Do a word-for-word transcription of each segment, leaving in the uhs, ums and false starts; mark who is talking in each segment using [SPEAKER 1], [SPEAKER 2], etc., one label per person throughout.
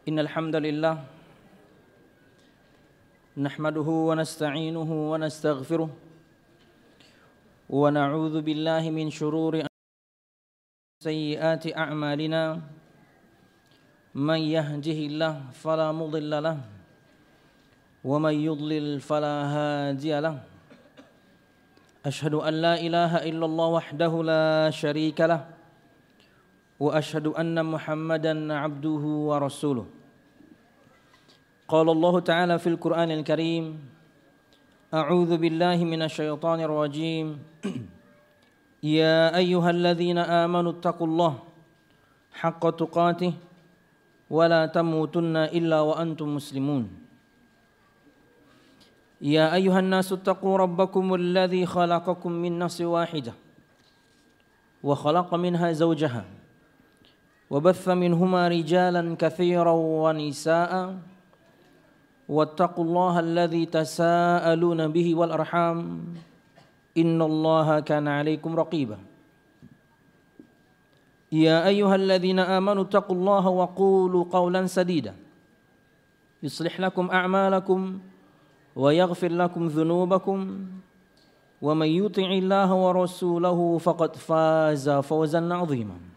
[SPEAKER 1] Innal hamdalillah nahmaduhu wa nasta'inuhu wa nastaghfiruh wa na'udzu billahi min shururi sayyiati a'malina man yahdihillahu fala mudilla lahu wa man yudlil fala hadiya lahu ashhadu an la ilaha illallah wahdahu la syarika lahu wa ashhadu anna Muhammadan abduhu wa rasuluh. Qala Allah Ta'ala fil Qur'anil Karim, a'udzu billahi minasy syaithanir rajim. Ya ayyuhalladzina amanu taqullaha haqqa tuqatih wa la tamutunna illa wa antum muslimun. Ya ayyuhan nasu taqu rabbakumul ladzi khalaqakum min nafsin wahidah wa khalaqa minha zawjaha وبث منهما رجالا كثيرا ونساء واتقوا الله الذي تساءلون به والأرحام إن الله كان عليكم رقيبا يا أيها الذين آمنوا اتقوا الله وقولوا قولا سديدا يصلح لكم أعمالكم ويغفر لكم ذنوبكم ومن يطع الله ورسوله فقد فاز فوزا عظيما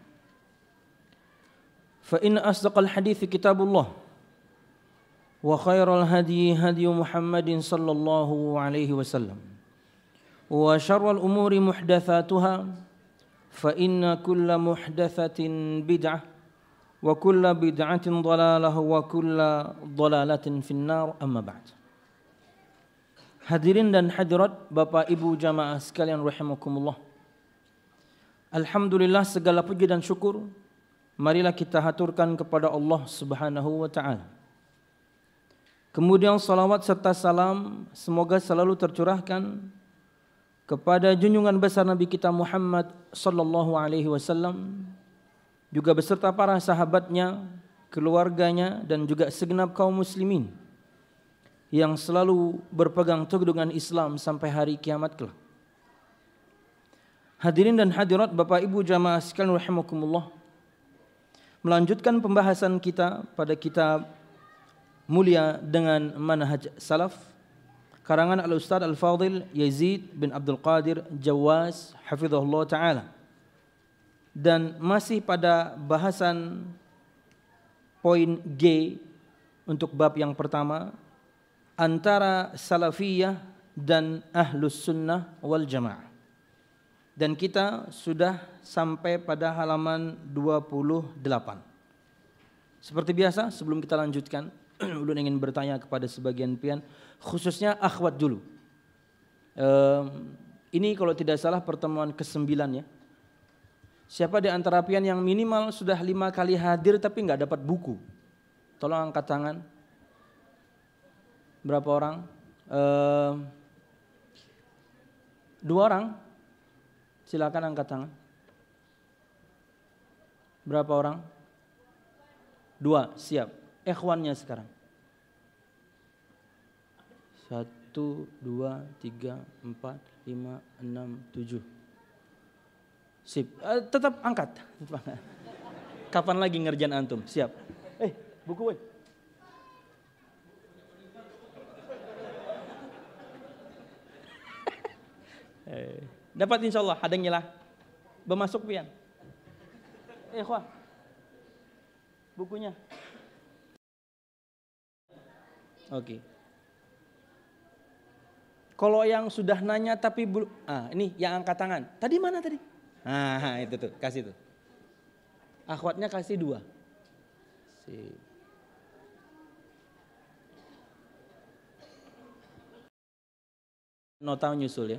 [SPEAKER 1] فإن أصدق الحديث كتاب الله وخير الهدي هدي محمد صلى الله عليه وسلم وشر الأمور محدثاتها فإن كل محدثة بدعة وكل بدعة ضلالة وكل ضلالة في النار أما بعد. Hadirin dan hadirat Bapak Ibu jamaah sekalian rahimakumullah. Alhamdulillah, segala puji dan syukur marilah kita haturkan kepada Allah Subhanahu wa ta'ala. Kemudian salawat serta salam semoga selalu tercurahkan kepada junjungan besar Nabi kita Muhammad sallallahu alaihi wasallam, juga beserta para sahabatnya, keluarganya, dan juga segenap kaum muslimin yang selalu berpegang teguh dengan Islam sampai hari kiamat kelak. Hadirin dan hadirat Bapak Ibu jamaah sekalian rahimakumullah, melanjutkan pembahasan kita pada kitab mulia dengan manhaj salaf karangan Al-Ustaz Al-Fadil Yazid bin Abdul Qadir Jawaz hafizahullah ta'ala, dan masih pada bahasan poin G untuk bab yang pertama, antara salafiyah dan ahlus sunnah wal jamaah. Dan kita sudah sampai pada halaman dua puluh delapan. Seperti biasa, sebelum kita lanjutkan, ulun ingin bertanya kepada sebagian pian, khususnya akhwat dulu. Um, ini kalau tidak salah pertemuan kesembilan ya. Siapa di antara pian yang minimal sudah lima kali hadir tapi nggak dapat buku? Tolong angkat tangan. Berapa orang? Um, dua orang. Silakan angkat tangan. Berapa orang? Dua, siap. Ikhwannya sekarang. Satu, dua, tiga, empat, lima, enam, tujuh. Sip. Uh, tetap angkat. Kapan lagi ngerjain antum? Siap. Eh, buku woi. eh. Dapat insyaallah, hadangnya lah. Bermasuk pian. Eh, ikhwan. Bukunya. Oke. Okay. Kalau yang sudah nanya tapi belum, ah ini yang angkat tangan. Tadi mana tadi? Ah, itu tuh, kasih tuh. Akhwatnya kasih dua. Si. Nota nyusul ya.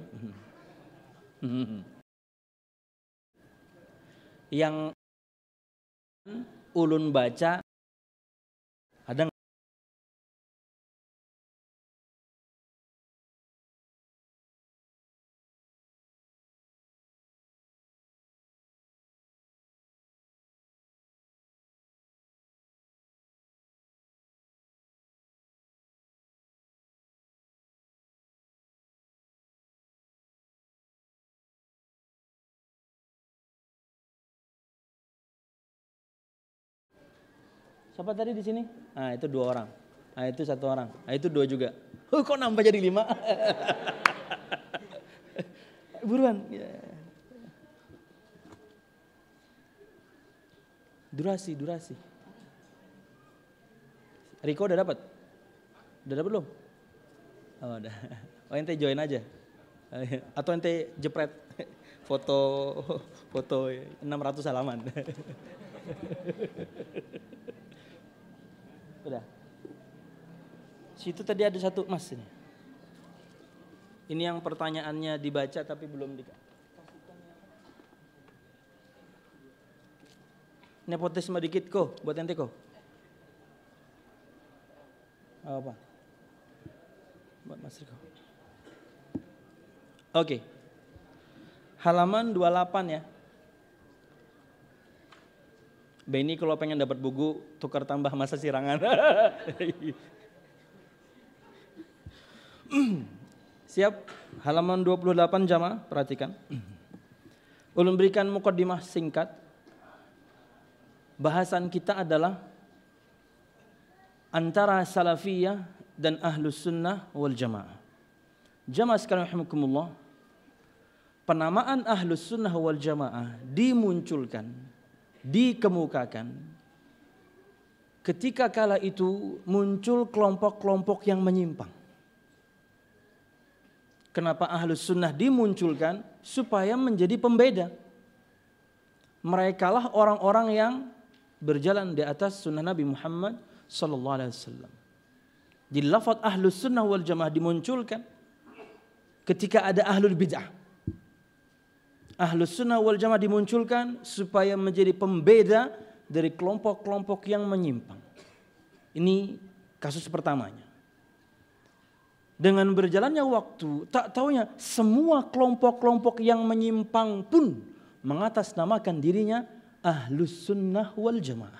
[SPEAKER 1] Yang ulun baca ada Siapa tadi di sini? Nah itu dua orang. Nah itu satu orang. Nah itu dua juga. Oh, kok nambah jadi lima? Buruan. Durasi, durasi. Riko udah dapat? Udah dapat belum? Oh udah. Oh ente join aja. Atau ente jepret foto foto enam ratus halaman. Udah. Situ tadi ada satu Mas ini. Ini yang pertanyaannya dibaca tapi belum di. Nepotisme dikit kok buat ente kok. Apa? Buat Mas Riko. Oke. Halaman dua puluh delapan ya. Benny kalau pengen dapat buku tukar tambah masa sirangan. Siap? Halaman dua puluh delapan jamaah, perhatikan. Ulun berikan mukaddimah singkat. Bahasan kita adalah antara salafiyah dan ahlus sunnah wal jamaah. Jamaah sekalian rahimakumullah, penamaan ahlus sunnah wal jamaah dimunculkan, dikemukakan ketika kala itu muncul kelompok-kelompok yang menyimpang. Kenapa ahlus sunnah dimunculkan? Supaya menjadi pembeda. Merekalah orang-orang yang berjalan di atas sunnah Nabi Muhammad sallallahu alaihi wasallam. Di lafaz ahlus sunnah wal jamaah dimunculkan ketika ada ahlul bid'ah. Ahlus sunnah wal jamaah dimunculkan supaya menjadi pembeda dari kelompok-kelompok yang menyimpang. Ini kasus pertamanya. Dengan berjalannya waktu, tak taunya semua kelompok-kelompok yang menyimpang pun mengatasnamakan dirinya ahlus sunnah wal jamaah.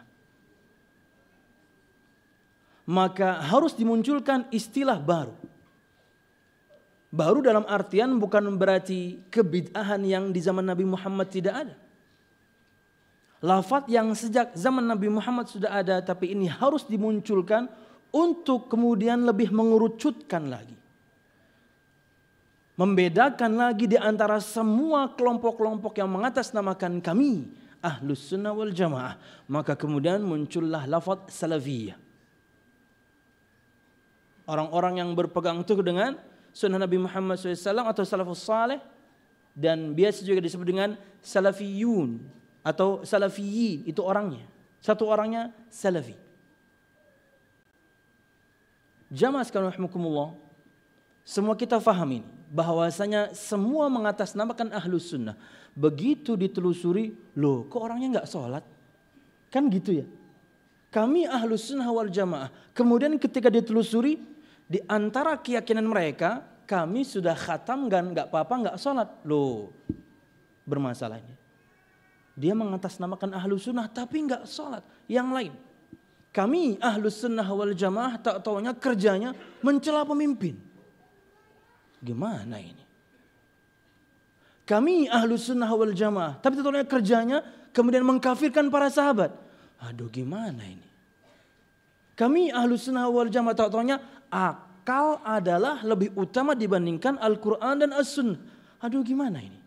[SPEAKER 1] Maka harus dimunculkan istilah baru. Baru dalam artian bukan berarti kebid'ahan yang di zaman Nabi Muhammad tidak ada. Lafaz yang sejak zaman Nabi Muhammad sudah ada, tapi ini harus dimunculkan untuk kemudian lebih mengerucutkan lagi. Membedakan lagi di antara semua kelompok-kelompok yang mengatasnamakan kami ahlus sunnah wal jamaah. Maka kemudian muncullah lafaz salafiyah. Orang-orang yang berpegang teguh dengan sunnah Nabi Muhammad shallallahu alaihi wasallam atau salafus saleh, dan biasa juga disebut dengan salafiyun atau salafiyin, itu orangnya. Satu orangnya salafi. Jamaah sekalian rahimakumullah, semua kita faham ini, bahwasanya semua mengatasnamakan ahlus sunnah. Begitu ditelusuri, loh kok orangnya nggak sholat? Kan gitu ya. Kami ahlus sunnah wal jamaah. Kemudian ketika ditelusuri, di antara keyakinan mereka, kami sudah khatam kan, nggak apa-apa nggak sholat. Loh, bermasalahnya. Dia mengatasnamakan ahlus sunnah tapi nggak sholat. Yang lain, kami ahlus sunnah wal jamaah tak taunya kerjanya mencela pemimpin. Gimana ini? Kami ahlus sunnah wal jamaah tapi tak taunya kerjanya kemudian mengkafirkan para sahabat. Aduh gimana ini? Kami ahlus sunnah wal jamaah tak taunya akal adalah lebih utama dibandingkan Al-Quran dan As-Sunnah. Aduh gimana ini?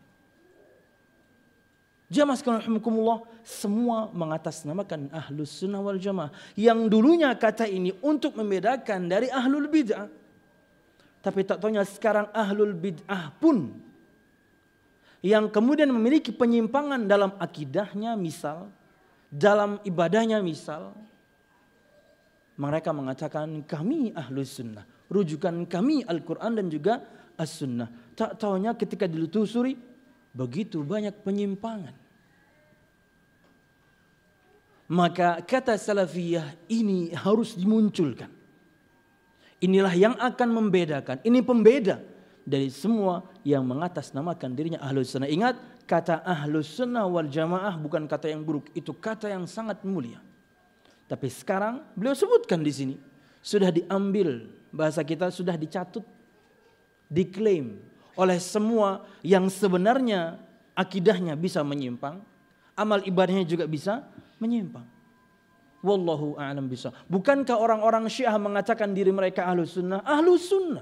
[SPEAKER 1] Jamaah sekalian rahimakumullah, semua mengatasnamakan ahlus sunnah wal jamaah. Yang dulunya kata ini untuk membedakan dari ahlul bid'ah. Tapi tak taunya sekarang ahlul bid'ah pun yang kemudian memiliki penyimpangan dalam akidahnya misal, dalam ibadahnya misal, mereka mengatakan kami ahlus sunnah. Rujukan kami Al-Quran dan juga As-Sunnah. Tak taunya ketika ditelusuri, begitu banyak penyimpangan. Maka kata salafiyah ini harus dimunculkan. Inilah yang akan membedakan. Ini pembeda dari semua yang mengatasnamakan dirinya ahlus sunnah. Ingat, kata ahlus sunnah wal jamaah bukan kata yang buruk. Itu kata yang sangat mulia. Tapi sekarang beliau sebutkan di sini. Sudah diambil, bahasa kita sudah dicatut, diklaim oleh semua yang sebenarnya akidahnya bisa menyimpang, amal ibadahnya juga bisa menyimpang. Wallahu a'lam bishawab. Bukankah orang-orang Syiah mengatakan diri mereka Ahlus Sunnah? Ahlus Sunnah.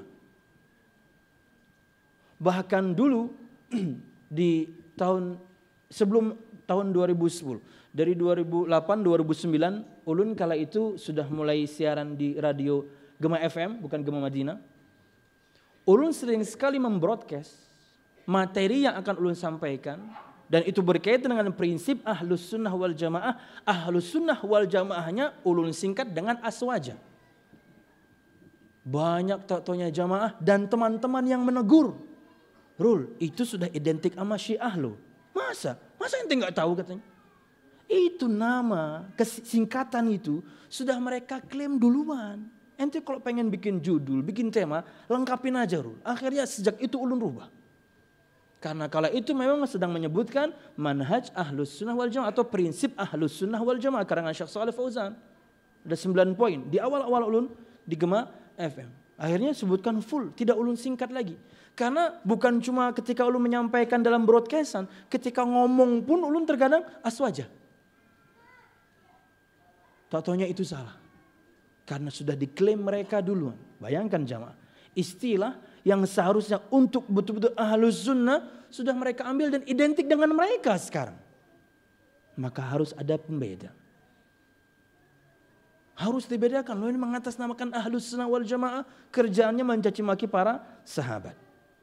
[SPEAKER 1] Bahkan dulu di tahun sebelum tahun dua ribu sepuluh, dari dua ribu delapan dua ribu sembilan, ulun kala itu sudah mulai siaran di radio Gema F M, bukan Gema Madinah. Ulun sering sekali membroadcast materi yang akan ulun sampaikan, dan itu berkaitan dengan prinsip Ahlus Sunnah wal Jamaah. Ahlus Sunnah wal Jamaahnya ulun singkat dengan aswaja. Banyak tak-taunya jamaah dan teman-teman yang menegur, Rul, itu sudah identik sama Syiah lo. Masa? Masa ente nggak tahu katanya? Itu nama, singkatan itu sudah mereka klaim duluan. Ente kalau pengen bikin judul, bikin tema, lengkapin aja, Rul. Akhirnya sejak itu ulun rubah. Karena kala itu memang sedang menyebutkan manhaj Ahlus Sunnah wal Jamaah atau prinsip Ahlus Sunnah wal Jamaah karangan Syekh Shalih Fauzan. Ada sembilan poin di awal-awal ulun di Gema F M. Akhirnya sebutkan full, tidak ulun singkat lagi. Karena bukan cuma ketika ulun menyampaikan dalam broadcastan, ketika ngomong pun ulun terkadang aswaja. Tak taunya itu salah. Karena sudah diklaim mereka duluan. Bayangkan jamaah, istilah yang seharusnya untuk betul-betul Ahlus Sunnah sudah mereka ambil dan identik dengan mereka sekarang. Maka harus ada pembeda. Harus dibedakan. Loh, ini mengatasnamakan Ahlus Sunnah wal Jamaah, kerjaannya mencaci maki para sahabat.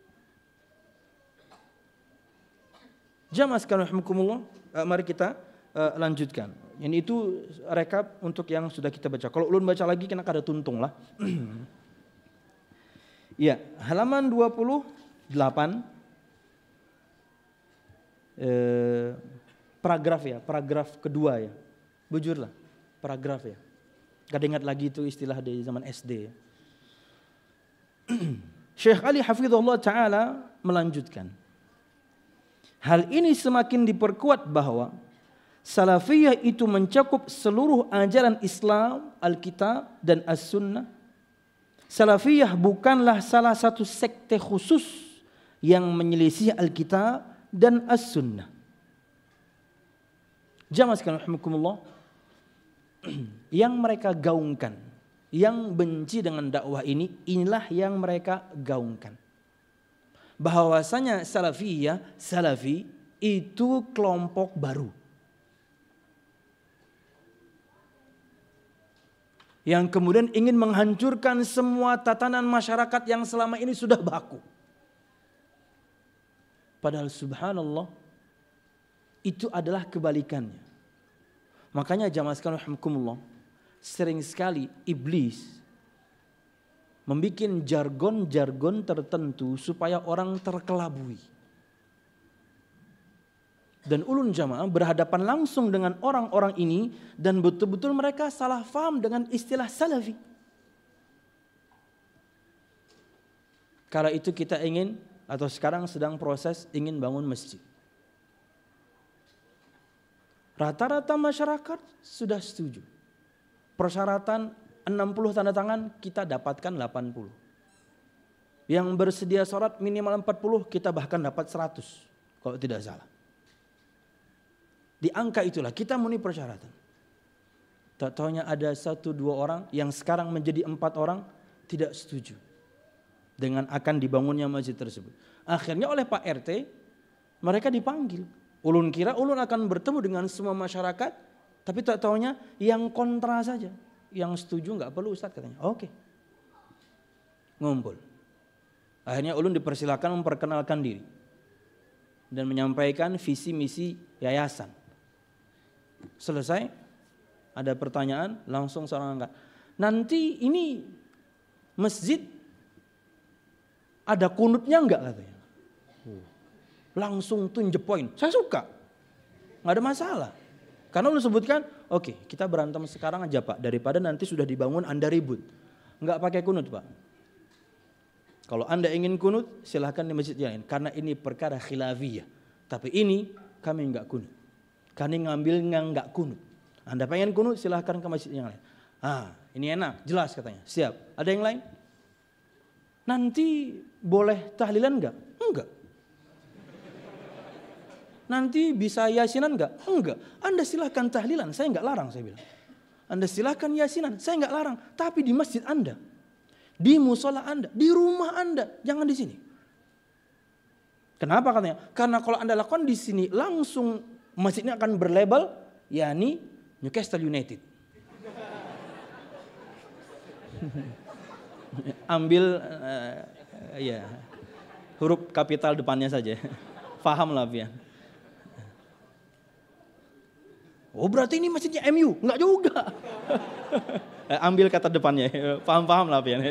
[SPEAKER 1] Jamaah sekalian rahimakumullah, mari kita uh, lanjutkan. Ini itu rekap untuk yang sudah kita baca. Kalau ulun baca lagi kena kada tuntung lah. Ya, halaman dua puluh delapan, eh, paragraf ya, paragraf kedua ya. Bujurlah, paragraf ya. Kada ingat lagi itu istilah dari zaman S D ya. Syekh Ali hafizahullah ta'ala melanjutkan. Hal ini semakin diperkuat bahwa Salafiyah itu mencakup seluruh ajaran Islam, Alkitab dan As-Sunnah. Salafiyah bukanlah salah satu sekte khusus yang menyelisih Alkitab dan As-Sunnah. Jamaah sekalian rahimakumullah, yang mereka gaungkan, yang benci dengan dakwah ini, inilah yang mereka gaungkan. Bahwasanya Salafiyah, Salafi itu kelompok baru. Yang kemudian ingin menghancurkan semua tatanan masyarakat yang selama ini sudah baku. Padahal subhanallah, itu adalah kebalikannya. Makanya jamaah sekalian rahimakumullah, sering sekali iblis membuat jargon-jargon tertentu supaya orang terkelabui. Dan ulun jamaah berhadapan langsung dengan orang-orang ini dan betul-betul mereka salah faham dengan istilah salafi. Kala itu kita ingin atau sekarang sedang proses ingin bangun masjid. Rata-rata masyarakat sudah setuju. Persyaratan enam puluh tanda tangan kita dapatkan delapan puluh. Yang bersedia sholat minimal empat puluh kita bahkan dapat seratus kalau tidak salah. Di angka itulah kita memenuhi persyaratan. Tak taunya ada satu dua orang yang sekarang menjadi empat orang tidak setuju dengan akan dibangunnya masjid tersebut. Akhirnya oleh Pak R T mereka dipanggil. Ulun kira ulun akan bertemu dengan semua masyarakat, tapi tak taunya yang kontra saja. Yang setuju nggak perlu Ustaz katanya. Oke. Ngumpul. Akhirnya ulun dipersilakan memperkenalkan diri dan menyampaikan visi misi yayasan. Selesai, ada pertanyaan, langsung seorang angkat. Nanti ini masjid ada kunutnya enggak katanya. Langsung to the point. Saya suka, nggak ada masalah. Karena lu sebutkan, oke okay, kita berantem sekarang aja Pak, daripada nanti sudah dibangun Anda ribut. Nggak pakai kunut Pak. Kalau Anda ingin kunut, silahkan di masjid yang lain. Karena ini perkara khilafiyah. Tapi ini kami nggak kunut. Kami ngambil nggak kunut. Anda pengen kunut silahkan ke masjid yang lain. Ah, ini enak, jelas katanya. Siap. Ada yang lain? Nanti boleh tahlilan nggak? Enggak. Nanti bisa yasinan nggak? Enggak. Anda silahkan tahlilan, saya nggak larang saya bilang. Anda silakan yasinan, saya nggak larang. Tapi di masjid Anda, di musola Anda, di rumah Anda, jangan di sini. Kenapa katanya? Karena kalau Anda lakukan di sini, langsung masjidnya akan berlabel, yakni Newcastle United. Ambil uh, ya huruf kapital depannya saja. Faham lah Pian. Oh berarti ini masjidnya M U? Enggak juga. Ambil kata depannya. Paham-paham lah Pian.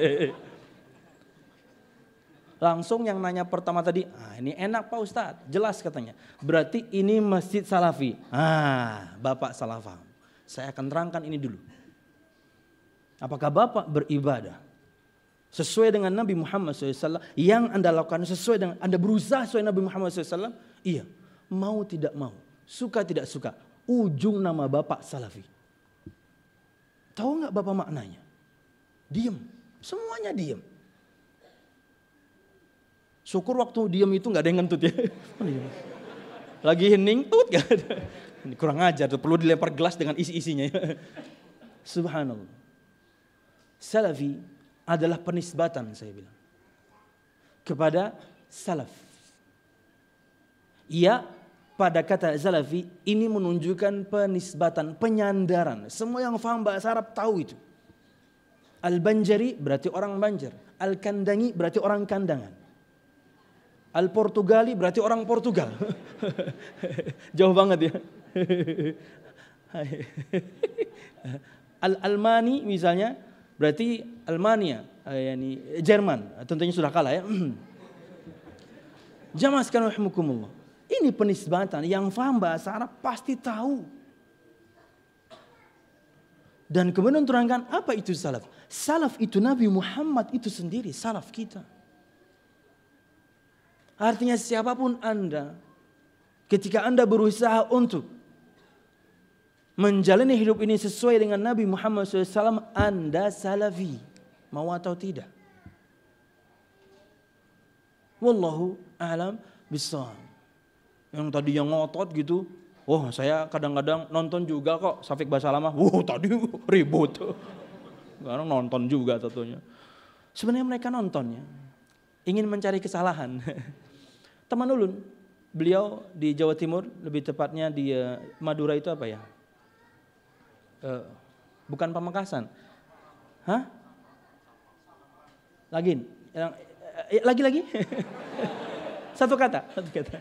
[SPEAKER 1] Langsung yang nanya pertama tadi, ah, ini enak Pak Ustadz, jelas katanya. Berarti ini masjid Salafi. Ah, Bapak salah paham. Saya akan terangkan ini dulu. Apakah Bapak beribadah sesuai dengan Nabi Muhammad shallallahu alaihi wasallam yang Anda lakukan sesuai dengan, Anda berusaha sesuai Nabi Muhammad shallallahu alaihi wasallam? Iya. Mau tidak mau, suka tidak suka, ujung nama Bapak Salafi. Tahu nggak Bapak maknanya? Diam, semuanya diam. Syukur waktu diam itu nggak ada yang ngentut ya. Lagi hening, tut gak ada. Ini kurang ajar, tuh perlu dilempar gelas dengan isi-isinya. Subhanallah. Salafi adalah penisbatan saya bilang kepada salaf. Ia pada kata salafi ini menunjukkan penisbatan, penyandaran. Semua yang faham bahasa Arab tahu itu. Al-Banjari berarti orang Banjar. Al-Kandangi berarti orang Kandangan. Al-Portugali berarti orang Portugal. Jauh banget ya. Al-Almani misalnya berarti Almania, yani Jerman. Tentunya sudah kalah ya. Jamaah sekalian rahimakumullah. Ini penisbatan, yang faham bahasa Arab pasti tahu. Dan kemudian terangkan apa itu salaf? Salaf itu Nabi Muhammad itu sendiri, salaf kita. Artinya siapapun Anda, ketika Anda berusaha untuk menjalani hidup ini sesuai dengan Nabi Muhammad shallallahu alaihi wasallam, Anda salafi, mau atau tidak. Wallahu a'lam bishawab. Yang tadi yang ngotot gitu, oh saya kadang-kadang nonton juga kok Syafiq Basalamah. Wow tadi ribut. Sekarang nonton juga tentunya. Sebenarnya mereka nontonnya ingin mencari kesalahan. Teman ulun, beliau di Jawa Timur, lebih tepatnya di uh, Madura itu apa ya? Uh, bukan Pamekasan. Hah? Lagi? Uh, lagi-lagi? Satu kata, satu kata.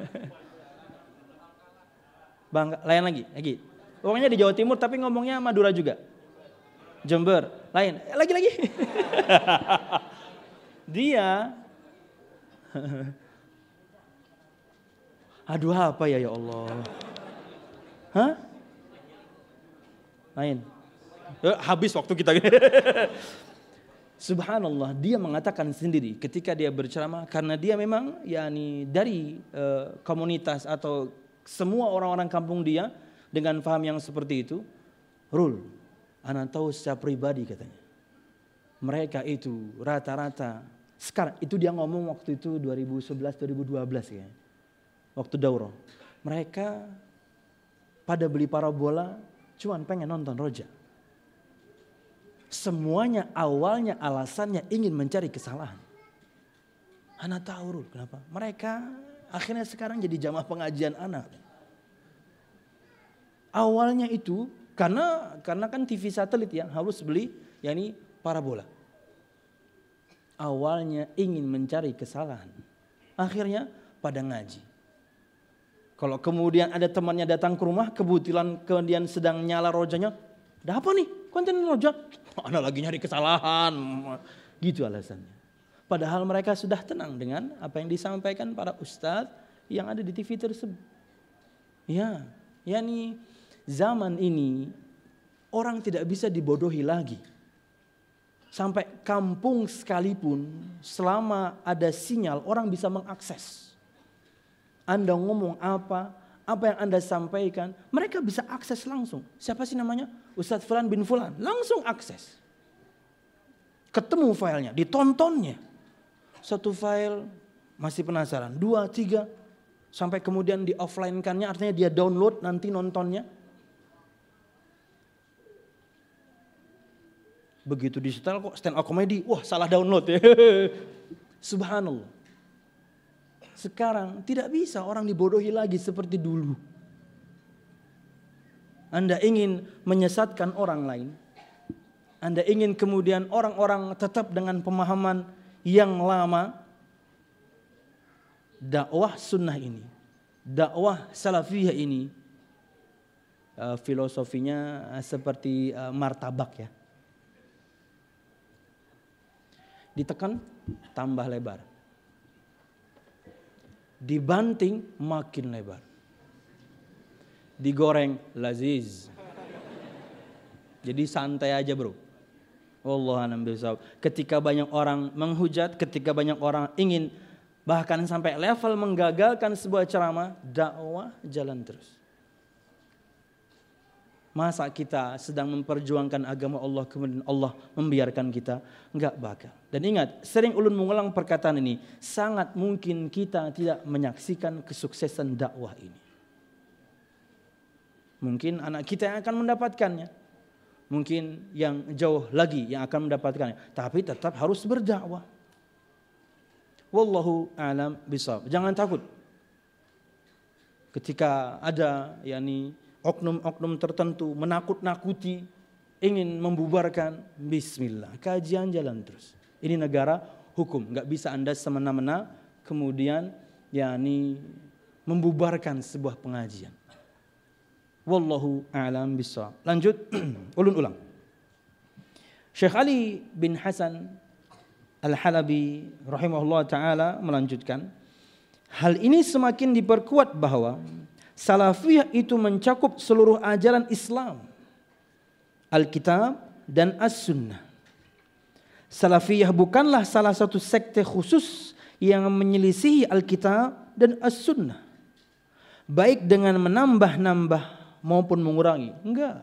[SPEAKER 1] Bangka, lain lagi, lagi. Pokoknya di Jawa Timur tapi ngomongnya Madura juga. Jember, lain, lagi-lagi. Dia aduh apa ya ya Allah. Hah? Lain. Habis waktu kita. Subhanallah, dia mengatakan sendiri ketika dia berceramah, karena dia memang yakni dari uh, komunitas atau semua orang-orang kampung dia dengan paham yang seperti itu. Rul, ana tahu secara pribadi katanya. Mereka itu rata-rata sekarang itu dia ngomong waktu itu dua ribu sebelas dua ribu dua belas ya. Waktu daurah. Mereka pada beli parabola cuman pengen nonton Roja. Semuanya awalnya alasannya ingin mencari kesalahan. Ana tahu kenapa? Mereka akhirnya sekarang jadi jamaah pengajian anak. Awalnya itu karena karena kan T V satelit ya harus beli yakni parabola. Awalnya ingin mencari kesalahan. Akhirnya pada ngaji. Kalau kemudian ada temannya datang ke rumah, kebetulan kemudian sedang nyala rojanya, ada apa nih konten roja? Ana lagi nyari kesalahan. Gitu alasannya. Padahal mereka sudah tenang dengan apa yang disampaikan para ustadz yang ada di T V tersebut. Ya, yakni zaman ini orang tidak bisa dibodohi lagi. Sampai kampung sekalipun selama ada sinyal orang bisa mengakses. Anda ngomong apa, apa yang Anda sampaikan, mereka bisa akses langsung. Siapa sih namanya? Ustadz Fulan bin Fulan, langsung akses. Ketemu filenya, ditontonnya. Satu file masih penasaran, dua, tiga, sampai kemudian di offline-kannya, artinya dia download nanti nontonnya. Begitu disetel kok stand up comedy, wah salah download ya. Subhanallah. Sekarang tidak bisa orang dibodohi lagi seperti dulu. Anda ingin menyesatkan orang lain, Anda ingin kemudian orang-orang tetap dengan pemahaman yang lama, dakwah sunnah ini, dakwah salafiyah ini, uh, filosofinya uh, seperti uh, martabak ya. Ditekan tambah lebar, dibanting makin lebar, digoreng laziz. Jadi santai aja bro. Wallahualam bishawab. Ketika banyak orang menghujat, ketika banyak orang ingin bahkan sampai level menggagalkan sebuah ceramah, dakwah jalan terus. Masa kita sedang memperjuangkan agama Allah kemudian Allah membiarkan kita? Enggak bakal. Dan ingat, sering ulun mengulang perkataan ini, sangat mungkin kita tidak menyaksikan kesuksesan dakwah ini. Mungkin anak kita yang akan mendapatkannya, mungkin yang jauh lagi yang akan mendapatkannya, tapi tetap harus berdakwah. Wallahu a'lam bishawab. Jangan takut ketika ada yakni oknum-oknum tertentu menakut-nakuti, ingin membubarkan. Bismillah, kajian jalan terus. Ini negara hukum, nggak bisa Anda semena-mena kemudian yakni membubarkan sebuah pengajian. Wallahu a'lam bishawab. Lanjut, ulun ulang. Syekh Ali bin Hasan Al-Halabi rahimahullah ta'ala melanjutkan, hal ini semakin diperkuat bahwa salafiyah itu mencakup seluruh ajaran Islam, Alkitab dan As-Sunnah. Salafiyah bukanlah salah satu sekte khusus yang menyelisihi Alkitab dan As-Sunnah, baik dengan menambah-nambah maupun mengurangi. Enggak.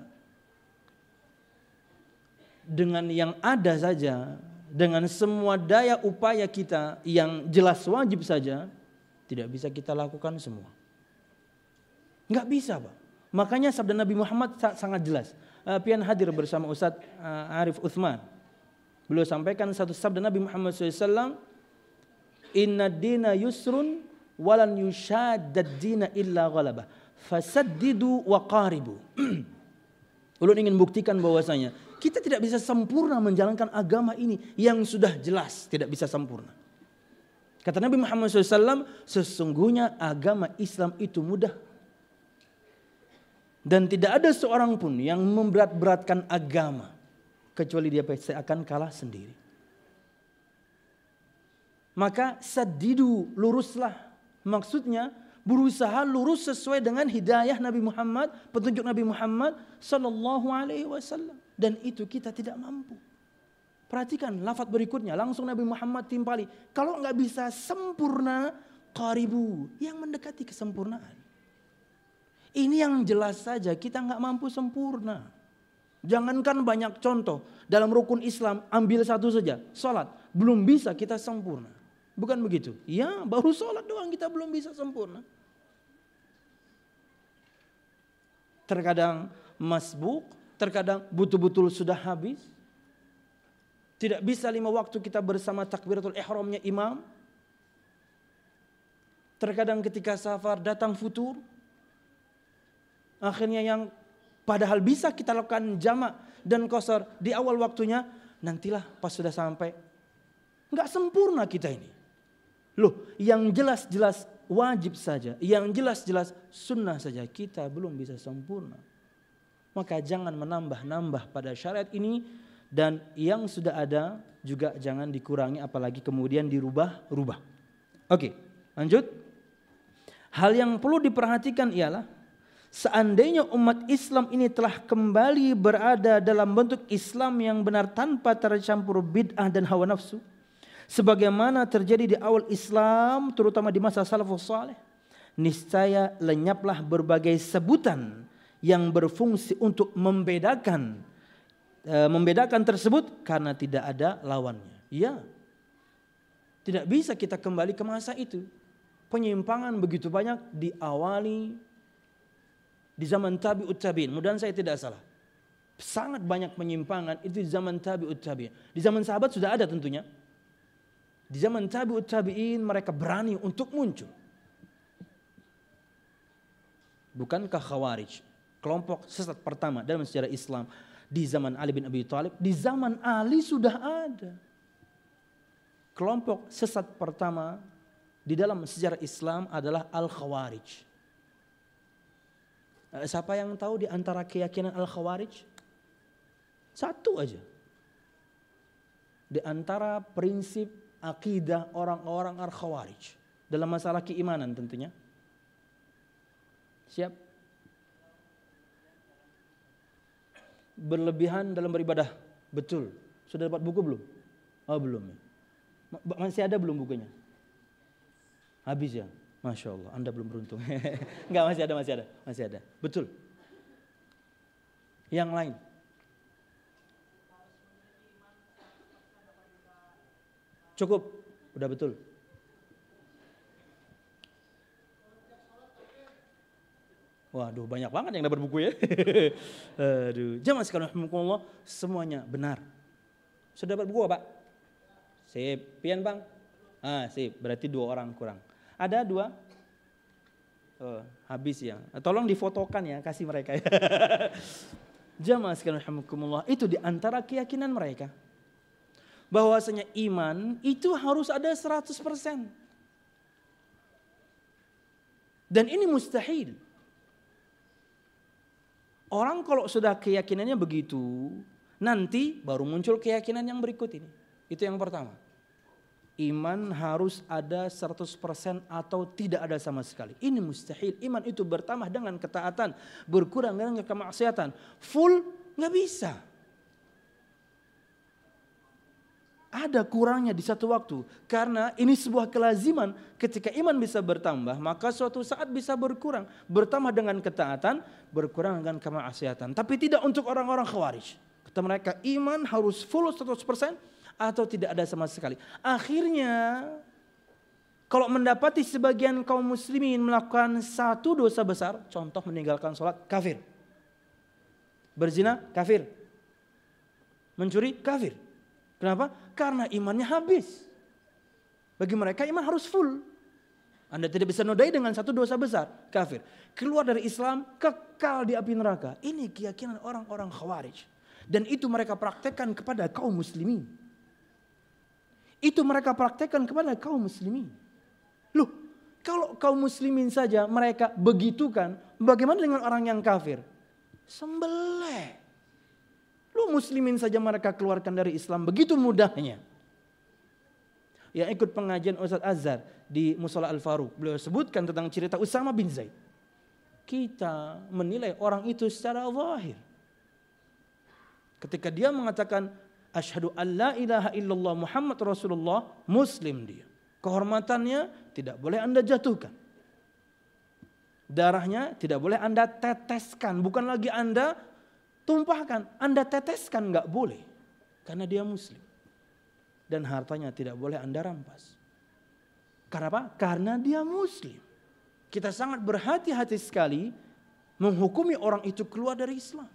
[SPEAKER 1] Dengan yang ada saja, dengan semua daya upaya kita yang jelas wajib saja, tidak bisa kita lakukan semua. Enggak bisa, Pak. Makanya sabda Nabi Muhammad sangat jelas. Uh, pian hadir bersama Ustaz uh, Arif Uthman. Beliau sampaikan satu sabda Nabi Muhammad shallallahu alaihi wasallam, inna dina yusrun walan yushaddad dina illa ghalabah. Fasaddidu wa qaribu. Ulun ingin buktikan bahwasanya kita tidak bisa sempurna menjalankan agama ini yang sudah jelas tidak bisa sempurna. Kata Nabi Muhammad shallallahu alaihi wasallam, sesungguhnya agama Islam itu mudah. Dan tidak ada seorang pun yang memberat-beratkan agama kecuali dia pasti akan kalah sendiri. Maka saddidu, luruslah. Maksudnya berusaha lurus sesuai dengan hidayah Nabi Muhammad, petunjuk Nabi Muhammad sallallahu alaihi wasallam, dan itu kita tidak mampu. Perhatikan lafaz berikutnya, langsung Nabi Muhammad timpali, kalau enggak bisa sempurna, qaribu, yang mendekati kesempurnaan. Ini yang jelas saja kita enggak mampu sempurna. Jangankan banyak contoh dalam rukun Islam, ambil satu saja, salat, belum bisa kita sempurna. Bukan begitu? Ya, baru sholat doang kita belum bisa sempurna. Terkadang masbuk, terkadang betul-betul sudah habis. Tidak bisa lima waktu kita bersama takbiratul ihramnya imam. Terkadang ketika safar datang futur. Akhirnya yang padahal bisa kita lakukan jamak dan qasar di awal waktunya, nantilah pas sudah sampai. Enggak sempurna kita ini. Loh, yang jelas-jelas wajib saja, yang jelas-jelas sunnah saja kita belum bisa sempurna. Maka jangan menambah-nambah pada syariat ini, dan yang sudah ada juga jangan dikurangi apalagi kemudian dirubah-rubah. Oke, lanjut. Hal yang perlu diperhatikan ialah seandainya umat Islam ini telah kembali berada dalam bentuk Islam yang benar tanpa tercampur bid'ah dan hawa nafsu, sebagaimana terjadi di awal Islam terutama di masa salafus saleh, niscaya lenyaplah berbagai sebutan yang berfungsi untuk membedakan e, membedakan tersebut karena tidak ada lawannya. Ya, tidak bisa kita kembali ke masa itu. Penyimpangan begitu banyak diawali di zaman tabi'ut tabi'in. Mudah-mudahan saya tidak salah. sangat banyak penyimpangan itu di zaman tabi'ut tabi'in. Di zaman sahabat sudah ada tentunya. Di zaman tabi'ut tabi'in mereka berani untuk muncul. Bukankah Khawarij kelompok sesat pertama dalam sejarah Islam di zaman Ali bin Abi Thalib? Di zaman Ali sudah ada. Kelompok sesat pertama di dalam sejarah Islam adalah Al-Khawarij. Siapa yang tahu di antara keyakinan Al-Khawarij? Satu aja. Di antara prinsip akidah orang-orang Al-Khawarij dalam masalah keimanan tentunya. Siap? Berlebihan dalam beribadah. Betul. Sudah dapat buku belum? Oh belum. Masih ada belum bukunya? Habis ya? Masya Allah, Anda belum beruntung. Enggak, masih ada, masih ada, masih ada. Betul. Yang lain? Cukup, udah betul. Waduh, banyak banget yang dapat buku ya. Aduh, jamaah sekalian rahimakumullah, semuanya benar. Sudah dapat buku Pak? Sip, pian Bang? Ah, sip, berarti dua orang kurang. Ada dua? Oh, habis ya. Tolong difotokan ya, kasih mereka ya. Jamaah sekalian rahimakumullah, itu di antara keyakinan mereka. Bahwasanya iman itu harus ada seratus persen. Dan ini mustahil. Orang kalau sudah keyakinannya begitu, nanti baru muncul keyakinan yang berikut ini. Itu yang pertama. Iman harus ada seratus persen atau tidak ada sama sekali. Ini mustahil. Iman itu bertambah dengan ketaatan, berkurang dengan kemaksiatan. Full nggak bisa. Ada kurangnya di satu waktu. Karena ini sebuah kelaziman. Ketika iman bisa bertambah, maka suatu saat bisa berkurang. Bertambah dengan ketaatan, berkurang dengan kemaksiatan. Tapi tidak untuk orang-orang Khawarij. Kata mereka, iman harus full seratus persen atau tidak ada sama sekali. Akhirnya, kalau mendapati sebagian kaum muslimin melakukan satu dosa besar, contoh meninggalkan sholat, kafir. Berzina, kafir. Mencuri, kafir. Kenapa? Karena imannya habis. Bagi mereka iman harus full. Anda tidak bisa nodai dengan satu dosa besar, kafir. Keluar dari Islam, kekal di api neraka. Ini keyakinan orang-orang Khawarij. Dan itu mereka praktekkan kepada kaum muslimin. Itu mereka praktekkan kepada kaum muslimin. Loh, kalau kaum muslimin saja mereka begitukan, bagaimana dengan orang yang kafir? Sembelih. Lu muslimin saja mereka keluarkan dari Islam begitu mudahnya. Yang ikut pengajian Ustaz Azhar di Mushola Al-Faruq, beliau sebutkan tentang cerita Usama bin Zaid. Kita menilai orang itu secara zahir. Ketika dia mengatakan asyhadu an la ilaha illallah Muhammad Rasulullah, muslim dia. Kehormatannya tidak boleh Anda jatuhkan. Darahnya tidak boleh Anda teteskan, bukan lagi Anda tumpahkan, Anda teteskan nggak boleh, karena dia muslim. Dan hartanya tidak boleh Anda rampas. Karena apa? Karena dia muslim. Kita sangat berhati-hati sekali menghukumi orang itu keluar dari Islam.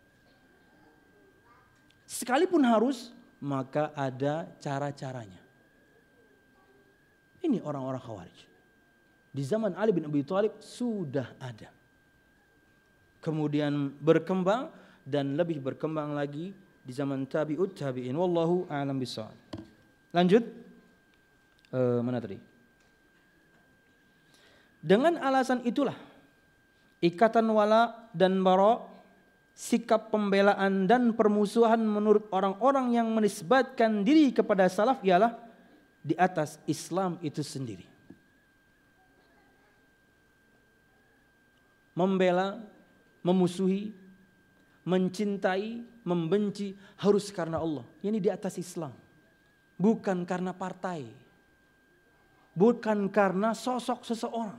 [SPEAKER 1] Sekalipun harus, maka ada cara-caranya. Ini orang-orang Khawarij. Di zaman Ali bin Abi Thalib sudah ada. Kemudian berkembang dan lebih berkembang lagi di zaman tabi'ut tabi'in. Wallahu a'lam bishawab. Lanjut. E, mana tadi? Dengan alasan itulah ikatan wala dan bara, sikap pembelaan dan permusuhan menurut orang-orang yang menisbatkan diri kepada salaf ialah di atas Islam itu sendiri. Membela, memusuhi, mencintai, membenci harus karena Allah. Ini di atas Islam. Bukan karena partai. Bukan karena sosok seseorang.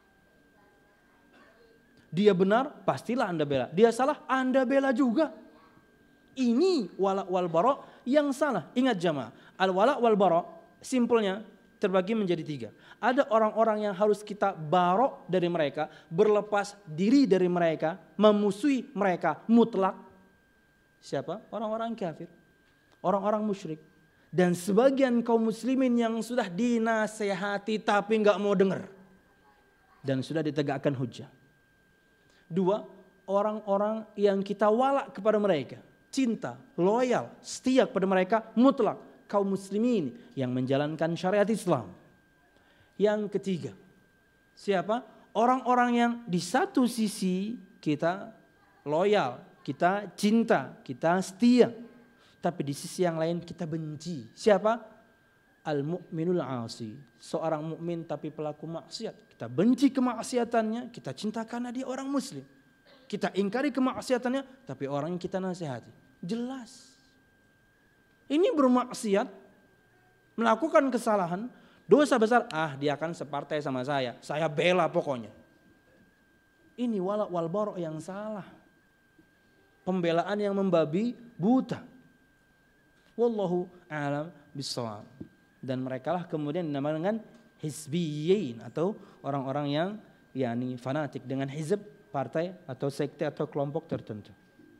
[SPEAKER 1] Dia benar, pastilah Anda bela. Dia salah, Anda bela juga. Ini wala wal bara yang salah. Ingat jamaah, al wala wal bara simpelnya terbagi menjadi tiga. Ada orang-orang yang harus kita barok dari mereka, berlepas diri dari mereka, memusuhi mereka mutlak. Siapa? Orang-orang kafir, orang-orang musyrik. Dan sebagian kaum muslimin yang sudah dinasehati tapi nggak mau dengar. Dan sudah ditegakkan hujah. Dua, orang-orang yang kita wala kepada mereka. Cinta, loyal, setia kepada mereka mutlak. Kaum muslimin yang menjalankan syariat Islam. Yang ketiga, siapa? Orang-orang yang di satu sisi kita loyal, kita cinta, kita setia. Tapi di sisi yang lain kita benci. Siapa? Al-mu'minul asi. Seorang mukmin tapi pelaku maksiat. Kita benci kemaksiatannya, kita cinta karena dia orang muslim. Kita ingkari kemaksiatannya, tapi orang yang kita nasihati. Jelas. Ini bermaksiat, melakukan kesalahan, dosa besar. Ah, dia akan separtai sama saya. Saya bela pokoknya. Ini wala wal bara yang salah. Pembelaan yang membabi buta. Wallahu a'lam bissawab. Dan merekalah kemudian dinamakan dengan hizbiyyin atau orang-orang yang yakni fanatik dengan hizb, partai atau sekte atau kelompok tertentu.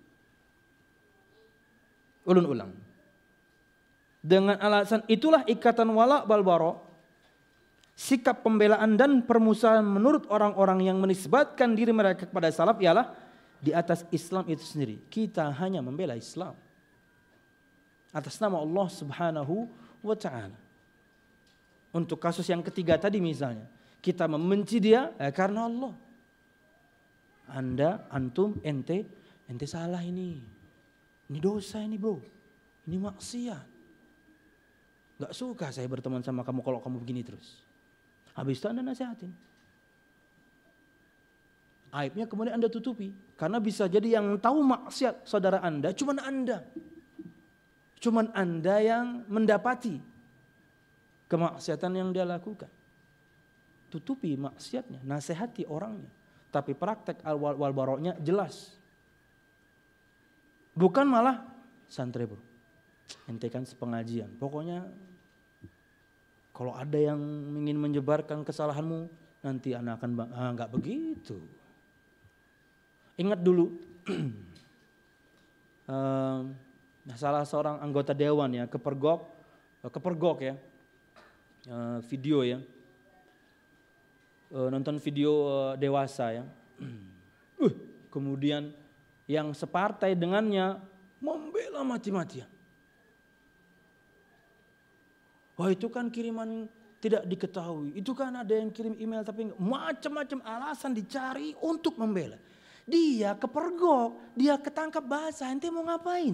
[SPEAKER 1] Ulun ulang. Dengan alasan itulah ikatan wala wal bara, sikap pembelaan dan permusuhan menurut orang-orang yang menisbatkan diri mereka kepada salaf ialah di atas Islam itu sendiri. Kita hanya membela Islam atas nama Allah Subhanahu wa ta'ala. Untuk kasus yang ketiga tadi misalnya, kita membenci dia eh, karena Allah. Anda, antum, ente, ente salah ini. Ini dosa ini bro. Ini maksiat. Gak suka saya berteman sama kamu kalau kamu begini terus. Habis itu Anda nasihatin. Aibnya kemudian Anda tutupi. Karena bisa jadi yang tahu maksiat saudara Anda cuman Anda. Cuman Anda yang mendapati kemaksiatan yang dia lakukan. Tutupi maksiatnya, nasihati orangnya. Tapi praktek al-wal wal baroknya jelas. Bukan malah santai bro. Ente kan sepengajian. Pokoknya kalau ada yang ingin menyebarkan kesalahanmu, nanti anak akan ah, enggak begitu. Ingat dulu. um, Nah, salah seorang anggota dewan ya kepergok, kepergok ya uh, video ya, uh, nonton video uh, dewasa ya, uh, kemudian yang separtai dengannya membela mati-matian. Wah itu kan kiriman tidak diketahui, itu kan ada yang kirim email tapi macam-macam alasan dicari untuk membela. Dia kepergok, dia ketangkap basah, ente mau ngapain?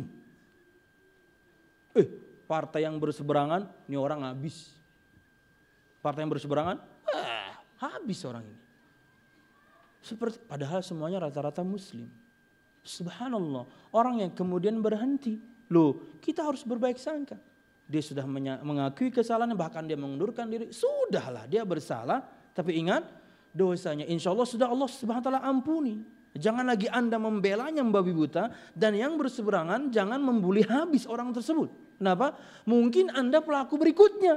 [SPEAKER 1] Eh, partai yang berseberangan, ini orang habis. Partai yang berseberangan, eh, habis orang ini. Seperti, padahal semuanya rata-rata muslim. Subhanallah, orang yang kemudian berhenti. Loh, kita harus berbaik sangka. Dia sudah mengakui kesalahannya, bahkan dia mengundurkan diri. Sudahlah, dia bersalah. Tapi ingat, dosanya insya Allah sudah Allah subhanahu wa ta'ala ampuni. Jangan lagi Anda membelanya membabi buta, dan yang berseberangan jangan membuli habis orang tersebut. Kenapa? Mungkin Anda pelaku berikutnya.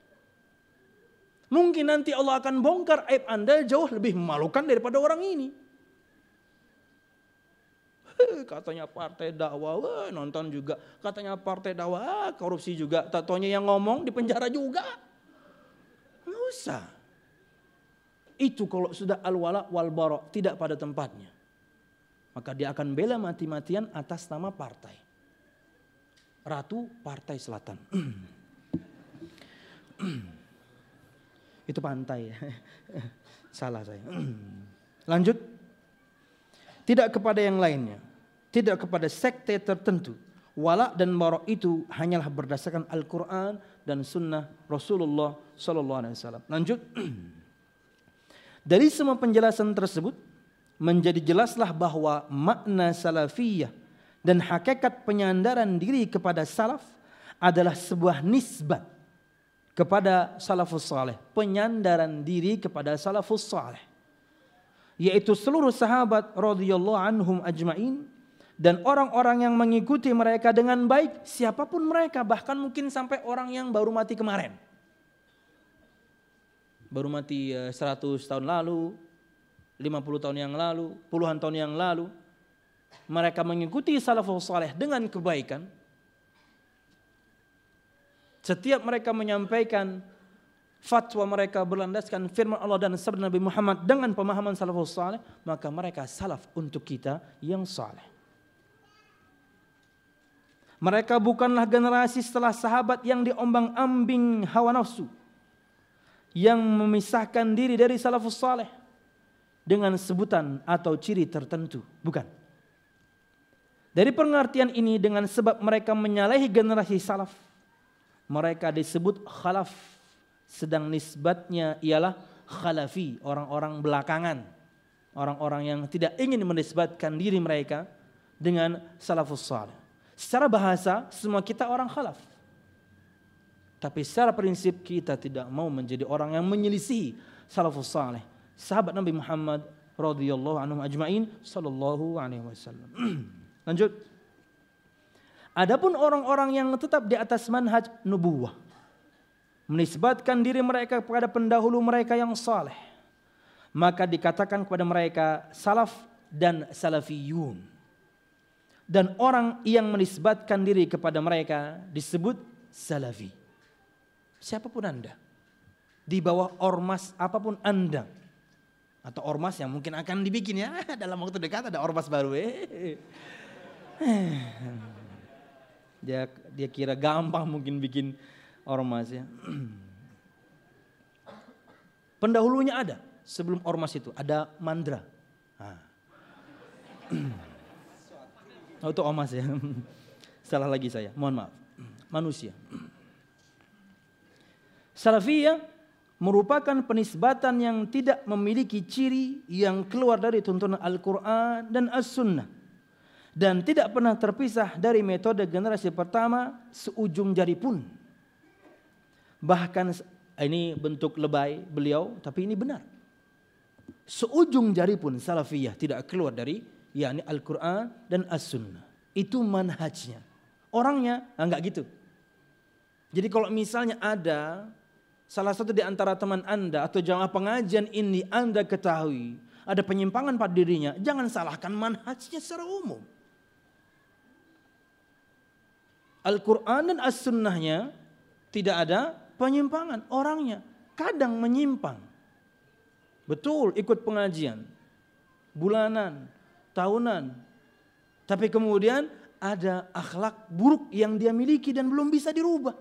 [SPEAKER 1] Mungkin nanti Allah akan bongkar aib Anda jauh lebih memalukan daripada orang ini. Katanya partai dakwah, nonton juga. Katanya partai dakwah, korupsi juga. Tatonya yang ngomong di penjara juga. Nggak usah. Itu kalau sudah al-wala wal bara tidak pada tempatnya. Maka dia akan bela mati-matian atas nama partai. Ratu Partai Selatan. Itu pantai ya. Salah saya. Lanjut. Tidak kepada yang lainnya. Tidak kepada sekte tertentu. Wala dan bara itu hanyalah berdasarkan Al-Quran dan sunnah Rasulullah Sallallahu Alaihi Wasallam. Lanjut. Dari semua penjelasan tersebut menjadi jelaslah bahwa makna salafiyah dan hakikat penyandaran diri kepada salaf adalah sebuah nisbat kepada salafus saleh, penyandaran diri kepada salafus saleh, yaitu seluruh sahabat radhiyallahu anhum ajmain dan orang-orang yang mengikuti mereka dengan baik, siapapun mereka, bahkan mungkin sampai orang yang baru mati kemarin. Baru mati seratus tahun lalu, lima puluh tahun yang lalu, puluhan tahun yang lalu. mereka mengikuti salafus saleh dengan kebaikan, setiap mereka menyampaikan fatwa mereka berlandaskan firman Allah dan sabda Nabi Muhammad dengan pemahaman salafus saleh, maka mereka salaf untuk kita yang saleh. Mereka bukanlah generasi setelah sahabat yang diombang-ambing hawa nafsu, yang memisahkan diri dari salafus saleh dengan sebutan atau ciri tertentu. Bukan. Dari pengertian ini, dengan sebab mereka menyalahi generasi salaf, mereka disebut khalaf, sedang nisbatnya ialah khalafi, orang-orang belakangan, orang-orang yang tidak ingin menisbatkan diri mereka dengan salafus saleh. Secara bahasa semua kita orang khalaf, tapi secara prinsip kita tidak mau menjadi orang yang menyelisihi salafus saleh, sahabat Nabi Muhammad radhiyallahu anhum ajma'in sallallahu alaihi wasallam. Lanjut. Adapun orang-orang yang tetap di atas manhaj nubuwah, menisbatkan diri mereka kepada pendahulu mereka yang saleh, maka dikatakan kepada mereka salaf dan salafiyun. Dan orang yang menisbatkan diri kepada mereka disebut salafi. Siapapun Anda, di bawah ormas apapun Anda, atau ormas yang mungkin akan dibikin ya dalam waktu dekat, ada ormas baru. Eh. Dia dia kira gampang mungkin bikin ormas ya. Pendahulunya ada sebelum ormas itu, ada mandra. Nah. Oh, itu ormas ya. Salah lagi saya, mohon maaf. Manusia. Salafiyah merupakan penisbatan yang tidak memiliki ciri yang keluar dari tuntunan Al-Quran dan As-Sunnah, dan tidak pernah terpisah dari metode generasi pertama seujung jari pun. Bahkan ini bentuk lebay beliau, tapi ini benar. Seujung jari pun salafiyah tidak keluar dari yakni Al-Quran dan As-Sunnah. Itu manhajnya. Orangnya enggak gitu. Jadi kalau misalnya ada salah satu di antara teman Anda atau jamaah pengajian ini Anda ketahui ada penyimpangan pada dirinya, jangan salahkan manhajnya secara umum. Al-Quran dan As-Sunnahnya tidak ada penyimpangan, orangnya kadang menyimpang. Betul, ikut pengajian bulanan, tahunan, tapi kemudian ada akhlak buruk yang dia miliki dan belum bisa dirubah.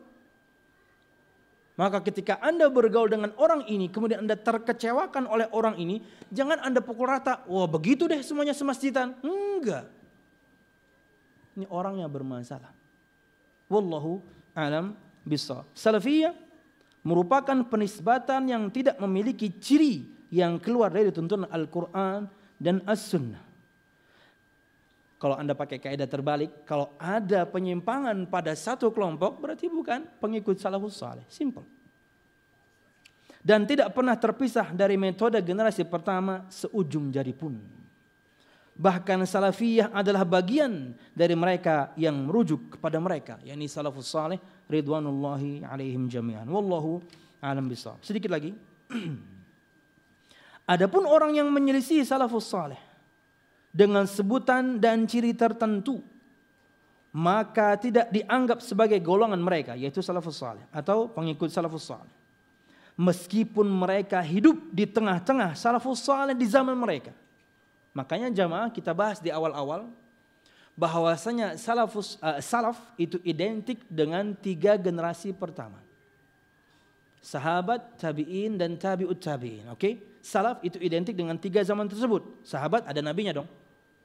[SPEAKER 1] Maka ketika Anda bergaul dengan orang ini, kemudian Anda terkecewakan oleh orang ini, jangan Anda pukul rata, wah begitu deh semuanya semasjidan. Enggak. Ini orangnya bermasalah. Wallahu a'lam bishawab. Salafiyah merupakan penisbatan yang tidak memiliki ciri yang keluar dari tuntunan Al-Quran dan As-Sunnah. Kalau Anda pakai kaidah terbalik, kalau ada penyimpangan pada satu kelompok, berarti bukan pengikut salafus saleh. Simple. Dan tidak pernah terpisah dari metode generasi pertama seujung jari pun. Bahkan salafiyah adalah bagian dari mereka yang merujuk kepada mereka, yakni salafus saleh ridwanullahi alaihim jami'an. Wallahu a'lam bishawab. Sedikit lagi. Adapun orang yang menyelisih salafus saleh dengan sebutan dan ciri tertentu, maka tidak dianggap sebagai golongan mereka, yaitu salafus saleh atau pengikut salafus saleh. Meskipun mereka hidup di tengah-tengah salafus saleh di zaman mereka. Makanya jamaah kita bahas di awal-awal bahwasanya salafus uh, salaf itu identik dengan tiga generasi pertama. Sahabat, tabi'in dan tabi'ut tabi'in. Oke? Okay? Salaf itu identik dengan tiga zaman tersebut. Sahabat ada nabinya dong.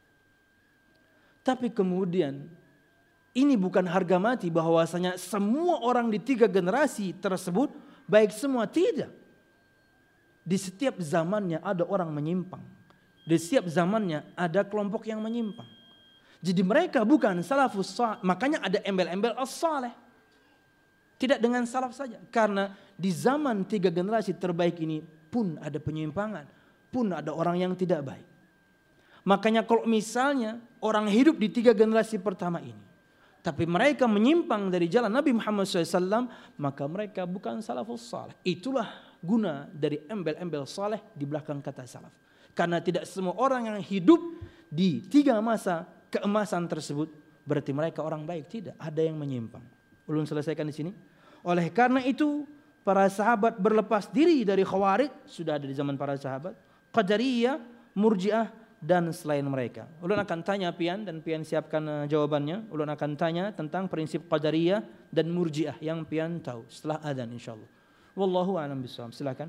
[SPEAKER 1] Tapi kemudian ini bukan harga mati bahwasanya semua orang di tiga generasi tersebut baik semua, tidak. Di setiap zamannya ada orang menyimpang. Di setiap zamannya ada kelompok yang menyimpang. Jadi mereka bukan salafus saleh, makanya ada embel-embel as-saleh. Tidak dengan salaf saja, karena di zaman tiga generasi terbaik ini pun ada penyimpangan, pun ada orang yang tidak baik. Makanya kalau misalnya orang hidup di tiga generasi pertama ini, tapi mereka menyimpang dari jalan Nabi Muhammad shallallahu alaihi wasallam, maka mereka bukan salafus saleh. Itulah guna dari embel-embel saleh di belakang kata salaf. Karena tidak semua orang yang hidup di tiga masa keemasan tersebut, berarti mereka orang baik. Tidak, ada yang menyimpang. Ulun selesaikan di sini. Oleh karena itu, para sahabat berlepas diri dari Khawarij, sudah ada di zaman para sahabat, Qadariyah, Murji'ah, dan selain mereka. Ulun akan tanya pian, dan pian siapkan uh, jawabannya. Ulun akan tanya tentang prinsip Qadariyah dan Murji'ah yang pian tahu setelah adzan insyaallah. Wallahu a'lam bishawab. Silakan.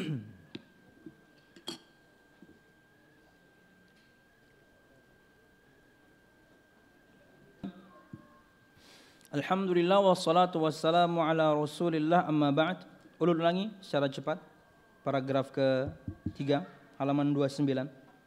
[SPEAKER 1] Alhamdulillah wassalatu wassalamu ala Rasulillah amma ba'd. Ulun ulangi secara cepat paragraf ketiga halaman dua puluh sembilan.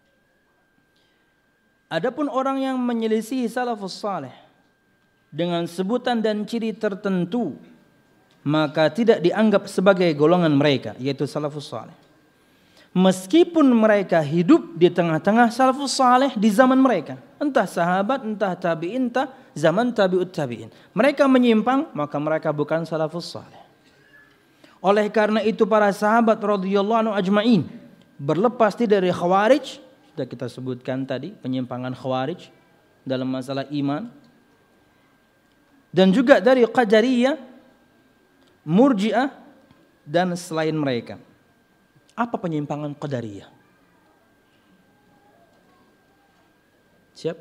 [SPEAKER 1] Adapun orang yang menyelisihi salafus saleh dengan sebutan dan ciri tertentu, maka tidak dianggap sebagai golongan mereka, yaitu salafus saleh. Meskipun mereka hidup di tengah-tengah salafus saleh di zaman mereka, entah sahabat, entah tabi'in, entah zaman tabi'ut tabi'in. Mereka menyimpang, maka mereka bukan salafus saleh. Oleh karena itu para sahabat radhiyallahu anhu ajma'in berlepas dari Khawarij, sudah kita sebutkan tadi penyimpangan Khawarij dalam masalah iman, dan juga dari Qadariyah, Murji'ah, dan selain mereka. Apa penyimpangan Qadariyah? Siap?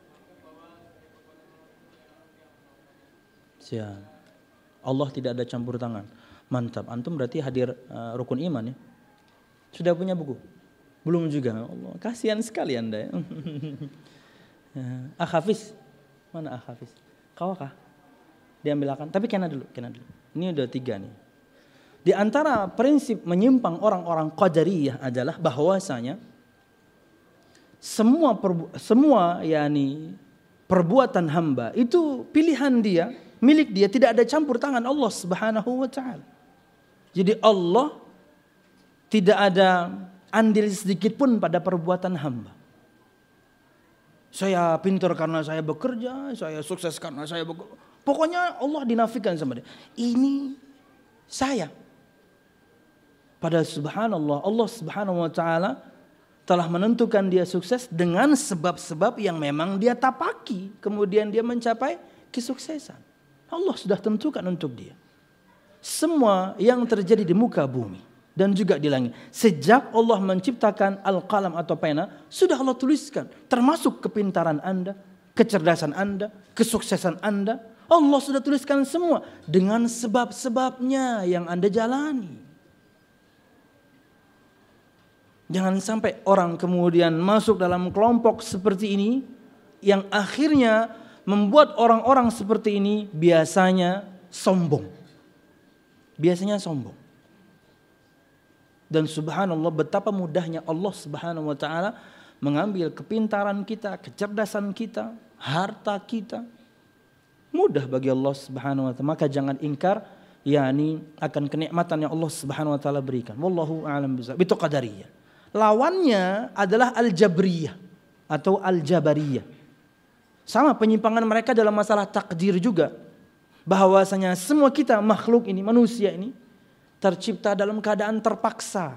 [SPEAKER 1] Siap. Allah tidak ada campur tangan. Mantap. Antum berarti hadir uh, rukun iman ya? Sudah punya buku? Belum juga. Allah, kasihan sekali Anda ya. Ah Hafiz. Mana Ah Hafiz? Kau kah? Diambil akan. Tapi kena dulu, kena dulu. Ini udah tiga nih. Di antara prinsip menyimpang orang-orang Qadariyah adalah bahwasanya semua perbu- semua yakni perbuatan hamba itu pilihan dia, milik dia, tidak ada campur tangan Allah Subhanahu wa taala. Jadi Allah tidak ada andil sedikit pun pada perbuatan hamba. Saya pintar karena saya bekerja, saya sukses karena saya bekerja. Pokoknya Allah dinafikan sama dia. Ini saya. Padahal subhanallah, Allah Subhanahu wa taala telah menentukan dia sukses dengan sebab-sebab yang memang dia tapaki, kemudian dia mencapai kesuksesan. Allah sudah tentukan untuk dia. Semua yang terjadi di muka bumi dan juga di langit, sejak Allah menciptakan al-qalam atau pena, sudah Allah tuliskan, termasuk kepintaran Anda, kecerdasan Anda, kesuksesan Anda. Allah sudah tuliskan semua dengan sebab-sebabnya yang Anda jalani. Jangan sampai orang kemudian masuk dalam kelompok seperti ini yang akhirnya membuat orang-orang seperti ini biasanya sombong. Biasanya sombong. Dan subhanallah betapa mudahnya Allah Subhanahu wa taala mengambil kepintaran kita, kecerdasan kita, harta kita. Mudah bagi Allah Subhanahu wa taala, maka jangan ingkar yakni akan kenikmatan yang Allah Subhanahu wa taala berikan. Wallahu a'lam bishawab. Itu Qadariyah. Lawannya adalah Al-Jabriyah atau Al-Jabariyah. Sama penyimpangan mereka dalam masalah takdir juga. Bahwasanya semua kita makhluk ini, manusia ini tercipta dalam keadaan terpaksa.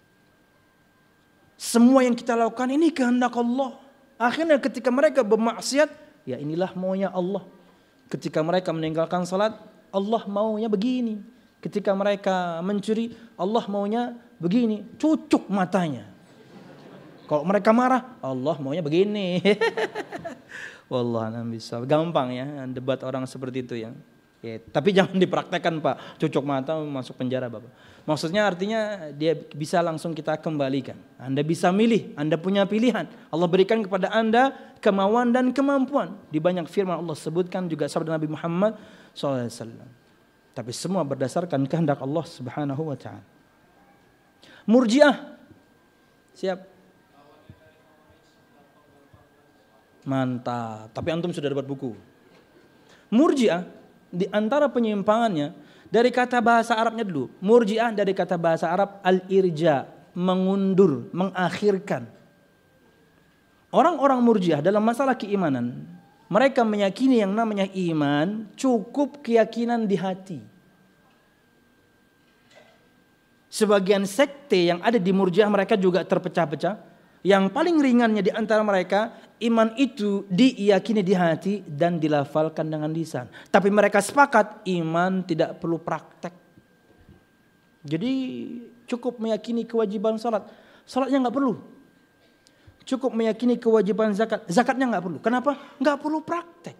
[SPEAKER 1] Semua yang kita lakukan ini kehendak Allah. Akhirnya ketika mereka bermaksiat, ya inilah maunya Allah. Ketika mereka meninggalkan salat, Allah maunya begini. Ketika mereka mencuri, Allah maunya begini, cucuk matanya. Kalau mereka marah, Allah maunya begini. Wallah bisa gampang ya debat orang seperti itu ya. Ya, tapi jangan dipraktekkan Pak, cucuk mata masuk penjara Bapak. Maksudnya artinya dia bisa langsung kita kembalikan. Anda bisa milih, Anda punya pilihan. Allah berikan kepada Anda kemauan dan kemampuan. Di banyak firman Allah sebutkan juga sabda Nabi Muhammad shallallahu alaihi wasallam. Tapi semua berdasarkan kehendak Allah Subhanahu wa taala. Murji'ah. Siap. Mantap. Tapi antum sudah dapat buku. Murji'ah di antara penyimpangannya dari kata bahasa Arabnya dulu. Murji'ah dari kata bahasa Arab al-irja, mengundur, mengakhirkan. Orang-orang Murji'ah dalam masalah keimanan, mereka meyakini yang namanya iman cukup keyakinan di hati. Sebagian sekte yang ada di Murji'ah mereka juga terpecah-pecah. Yang paling ringannya di antara mereka, iman itu diyakini di hati dan dilafalkan dengan lisan. Tapi mereka sepakat iman tidak perlu praktek. Jadi cukup meyakini kewajiban salat, salatnya nggak perlu. Cukup meyakini kewajiban zakat, zakatnya nggak perlu. Kenapa? Nggak perlu praktek.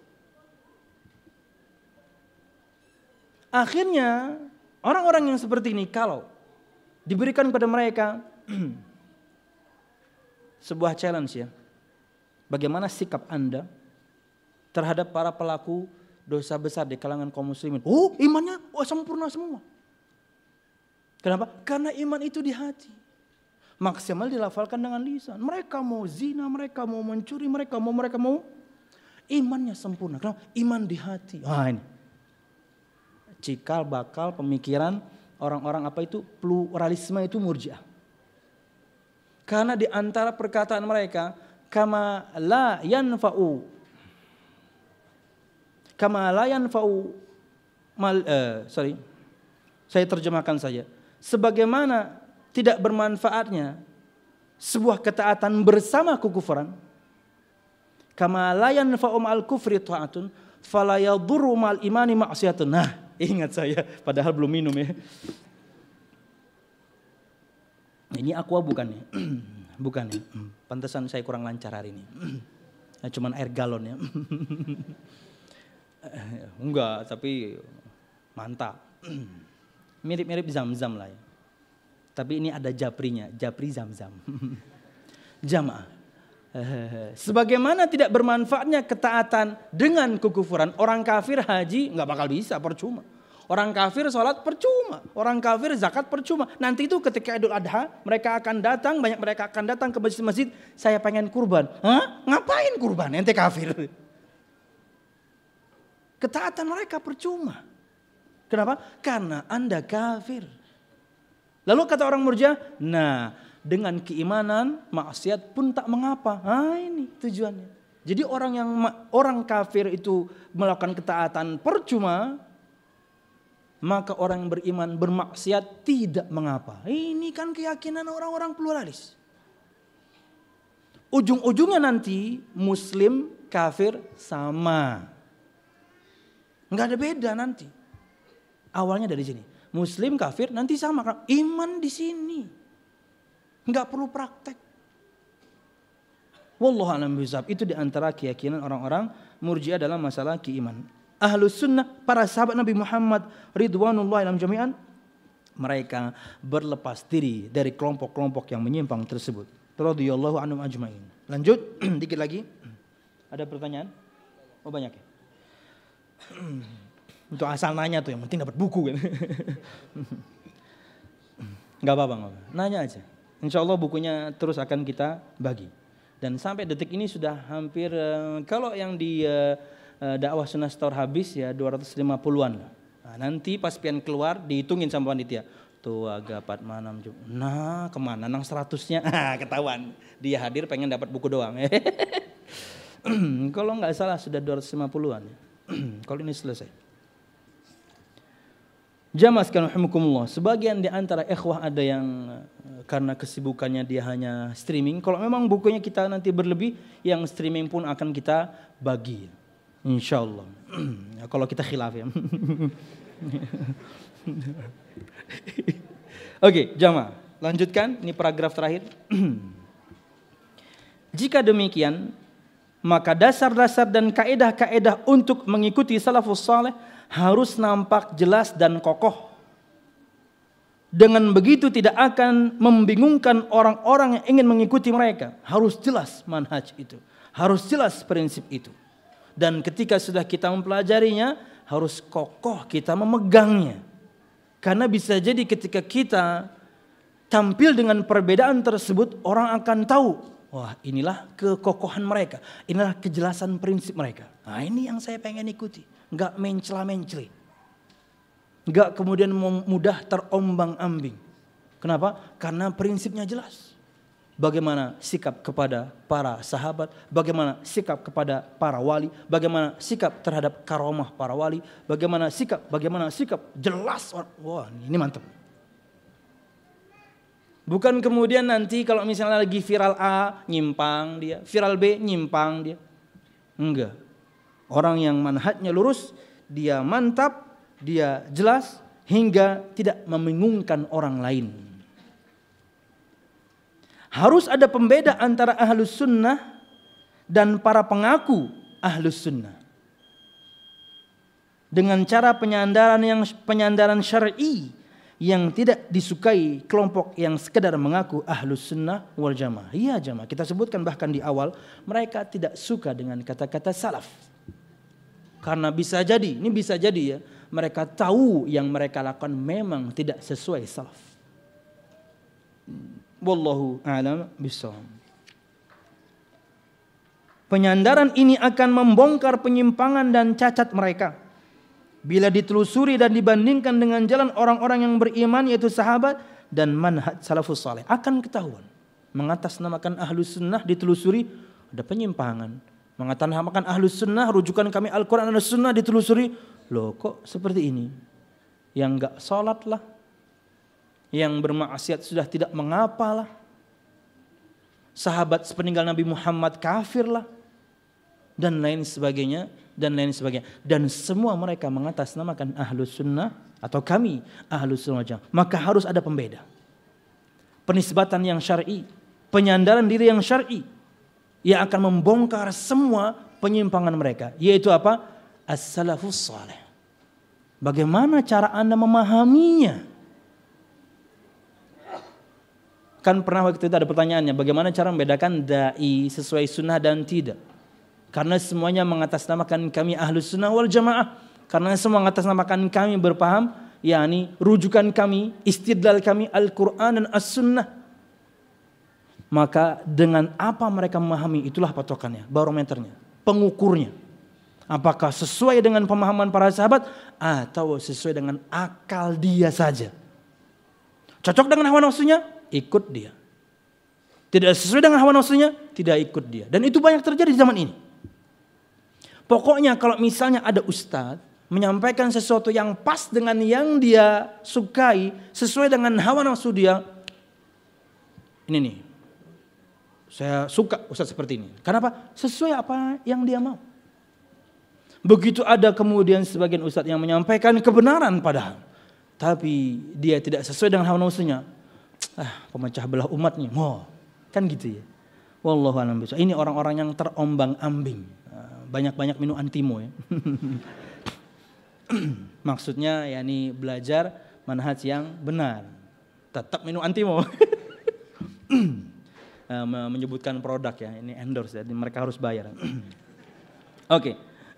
[SPEAKER 1] Akhirnya orang-orang yang seperti ini kalau diberikan kepada mereka sebuah challenge ya. Bagaimana sikap Anda terhadap para pelaku dosa besar di kalangan kaum muslimin? Oh, imannya oh, sempurna semua. Kenapa? Karena iman itu di hati. Maksimal dilafalkan dengan lisan. Mereka mau zina, mereka mau mencuri, mereka mau mereka mau imannya sempurna. Kenapa? Iman di hati. Wah ini. Cikal bakal pemikiran orang-orang apa itu pluralisme itu murjiah. Karena di antara perkataan mereka kama la yanfa'u kama la yanfa'u mal uh, sorry saya terjemahkan saja. Sebagaimana tidak bermanfaatnya sebuah ketaatan bersama kekufuran, kama la yanfa'u ma'al kufri ta'atun fala yadurru ma'al imani ma'siyatun. Nah, ingat saya padahal belum minum ya. Ini aqua bukan ya? Bukan ya. Pantesan saya kurang lancar hari ini. Cuman air galon ya. Enggak, tapi mantap. Mirip-mirip zam-zam lah ya. Tapi ini ada japrinya, japri zam-zam. Jamaah. Sebagaimana tidak bermanfaatnya ketaatan dengan kekufuran, orang kafir haji nggak bakal bisa, percuma. Orang kafir sholat percuma, orang kafir zakat percuma. Nanti itu ketika Idul Adha mereka akan datang, banyak mereka akan datang ke masjid-masjid. Saya pengen kurban, hah? Ngapain kurban? Ente kafir. Ketaatan mereka percuma. Kenapa? Karena Anda kafir. Lalu kata orang Murji'ah, nah dengan keimanan maksiat pun tak mengapa. Nah ini tujuannya. Jadi orang yang orang kafir itu melakukan ketaatan percuma, maka orang yang beriman bermaksiat tidak mengapa. Ini kan keyakinan orang-orang pluralis. Ujung-ujungnya nanti muslim kafir sama. Enggak ada beda nanti. Awalnya dari sini. Muslim kafir nanti sama, iman di sini. Enggak perlu praktek. Wallahu a'lam bishawab. Itu di antara keyakinan orang-orang Murji'ah dalam masalah keimanan. Ahlus sunnah, para sahabat Nabi Muhammad ridwanullahi alaihim jami'an, mereka berlepas diri dari kelompok-kelompok yang menyimpang tersebut. Radhiyallahu anhum ajma'in. Lanjut dikit lagi. Ada pertanyaan? Oh banyak ya. Untuk asal nanya tuh, yang penting dapat buku kan. Gak apa-apa, gak apa-apa. Nanya aja. Insya Allah bukunya terus akan kita bagi. Dan sampai detik ini sudah hampir, uh, kalau yang di uh, uh, dakwah sunnah store habis ya dua ratus lima puluhan. Nah, nanti pas pian keluar dihitungin sama panitia. Tuh agak empat enam jam. Nah kemana nang seratusnya? Ketahuan. Dia hadir pengen dapat buku doang. Kalau nggak salah sudah dua ratus lima puluhan. Kalau ini selesai. Jamaah sekalian rahimakumullah, sebagian di antara ikhwah ada yang karena kesibukannya dia hanya streaming. Kalau memang bukunya kita nanti berlebih, yang streaming pun akan kita bagi. Insyaallah. Kalau kita khilaf ya. Oke, jamaah, lanjutkan. Ini paragraf terakhir. Jika demikian, maka dasar-dasar dan kaedah-kaedah untuk mengikuti salafus saleh harus nampak jelas dan kokoh. Dengan begitu tidak akan membingungkan orang-orang yang ingin mengikuti mereka. Harus jelas manhaj itu. Harus jelas prinsip itu. Dan ketika sudah kita mempelajarinya, harus kokoh kita memegangnya. Karena bisa jadi ketika kita tampil dengan perbedaan tersebut, orang akan tahu, wah inilah kekokohan mereka. Inilah kejelasan prinsip mereka. Nah ini yang saya pengen ikuti. Enggak mencela-menceli. Enggak kemudian mudah terombang-ambing. Kenapa? Karena prinsipnya jelas. Bagaimana sikap kepada para sahabat, bagaimana sikap kepada para wali, bagaimana sikap terhadap karomah para wali, bagaimana sikap, bagaimana sikap jelas. Wah, ini mantap. Bukan kemudian nanti kalau misalnya lagi viral A, nyimpang dia. Viral B, nyimpang dia. Enggak. Orang yang manhajnya lurus, dia mantap, dia jelas, hingga tidak membingungkan orang lain. Harus ada pembeda antara ahlus sunnah dan para pengaku ahlus sunnah. Dengan cara penyandaran yang penyandaran syar'i yang tidak disukai kelompok yang sekedar mengaku ahlus sunnah wal jamaah. Iya jamaah, kita sebutkan bahkan di awal, mereka tidak suka dengan kata-kata salaf. Karena bisa jadi, ini bisa jadi ya, mereka tahu yang mereka lakukan memang tidak sesuai salaf. Wallahu a'lam bishawab. Penyandaran ini akan membongkar penyimpangan dan cacat mereka. Bila ditelusuri dan dibandingkan dengan jalan orang-orang yang beriman yaitu sahabat dan manhaj salafus saleh, akan ketahuan. Mengatasnamakan ahlus sunnah ditelusuri ada penyimpangan. Mengatasnamakan ahlus sunnah rujukan kami Al-Quran dan Sunnah ditelusuri, loh kok seperti ini? Yang enggak sholat lah, yang bermaksiat sudah tidak mengapa lah, sahabat sepeninggal Nabi Muhammad kafir lah, dan lain sebagainya, dan lain sebagainya. Dan semua mereka mengatasnamakan ahlus sunnah atau kami ahlus sunnah jamaah. Maka harus ada pembeda. Penisbatan yang syar'i, penyandaran diri yang syar'i, yang akan membongkar semua penyimpangan mereka. Yaitu apa? As-salafus saleh. Bagaimana cara Anda memahaminya? Kan pernah waktu itu ada pertanyaannya, bagaimana cara membedakan da'i sesuai sunnah dan tidak? Karena semuanya mengatasnamakan kami ahlus sunnah wal jamaah. Karena semua mengatasnamakan kami berpaham, yakni rujukan kami, istidlal kami Al-Quran dan As-Sunnah. Maka dengan apa mereka memahami, itulah patokannya, barometernya, pengukurnya. Apakah sesuai dengan pemahaman para sahabat atau sesuai dengan akal dia saja? Cocok dengan hawa nafsunya? Ikut dia. Tidak sesuai dengan hawa nafsunya? Tidak ikut dia. Dan itu banyak terjadi di zaman ini. Pokoknya kalau misalnya ada ustadz menyampaikan sesuatu yang pas dengan yang dia sukai, sesuai dengan hawa nafsu dia, ini nih, saya suka ustadz seperti ini. Kenapa? Sesuai apa yang dia mau. Begitu ada kemudian sebagian ustadz yang menyampaikan kebenaran padahal, tapi dia tidak sesuai dengan hawa nafsunya, ah pemecah belah umat nih, oh, kan gitu ya. Wallahu a'lam bishawab. Ini orang-orang yang terombang-ambing. Banyak-banyak minum antimo ya. Maksudnya yakni belajar manhaj yang benar. Tetap minum antimo. Menyebutkan produk ya, ini endorse ya, mereka harus bayar. Oke.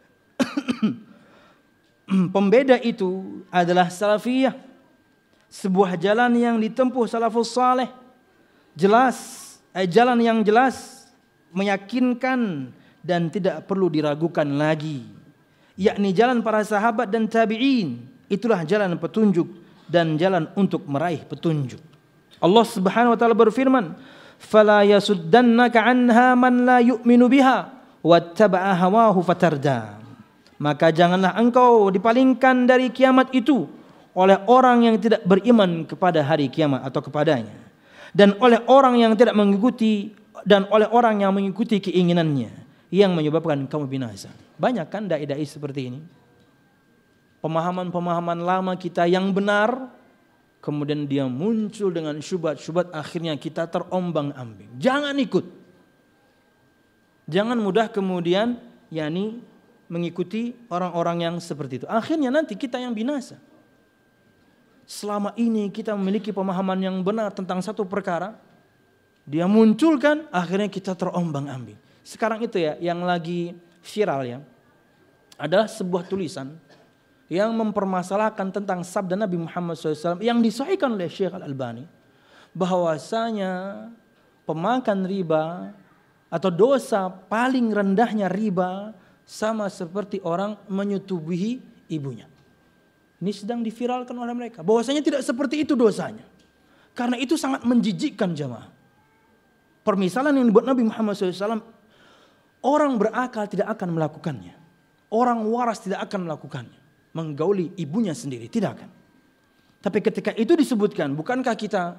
[SPEAKER 1] Pembeda itu adalah salafiyah. Sebuah jalan yang ditempuh salafus saleh. Jelas, eh, jalan yang jelas, meyakinkan dan tidak perlu diragukan lagi, yakni jalan para sahabat dan tabi'in. Itulah jalan petunjuk dan jalan untuk meraih petunjuk. Allah Subhanahu wa taala berfirman, "Fala yasuddannaka 'anha man la yu'minu biha wattaba'a hawahu fatarda." Maka janganlah engkau dipalingkan dari kiamat itu oleh orang yang tidak beriman kepada hari kiamat atau kepadanya, dan oleh orang yang tidak mengikuti dan oleh orang yang mengikuti keinginannya, yang menyebabkan kamu binasa. Banyak kan dai-dai seperti ini. Pemahaman-pemahaman lama kita yang benar, kemudian dia muncul dengan syubhat-syubhat, akhirnya kita terombang-ambing. Jangan ikut. Jangan mudah kemudian yakni mengikuti orang-orang yang seperti itu. Akhirnya nanti kita yang binasa. Selama ini kita memiliki pemahaman yang benar tentang satu perkara, dia munculkan, akhirnya kita terombang-ambing. Sekarang itu ya yang lagi viral ya, adalah sebuah tulisan yang mempermasalahkan tentang sabda Nabi Muhammad shallallahu alaihi wasallam yang disahihkan oleh Syekh Al-Albani, bahwasanya pemakan riba atau dosa paling rendahnya riba sama seperti orang menyetubuhi ibunya. Ini sedang diviralkan oleh mereka, bahwasanya tidak seperti itu dosanya, karena itu sangat menjijikkan jamaah. Permisalan yang dibuat Nabi Muhammad shallallahu alaihi wasallam, orang berakal tidak akan melakukannya. Orang waras tidak akan melakukannya. Menggauli ibunya sendiri, tidak akan. Tapi ketika itu disebutkan, bukankah kita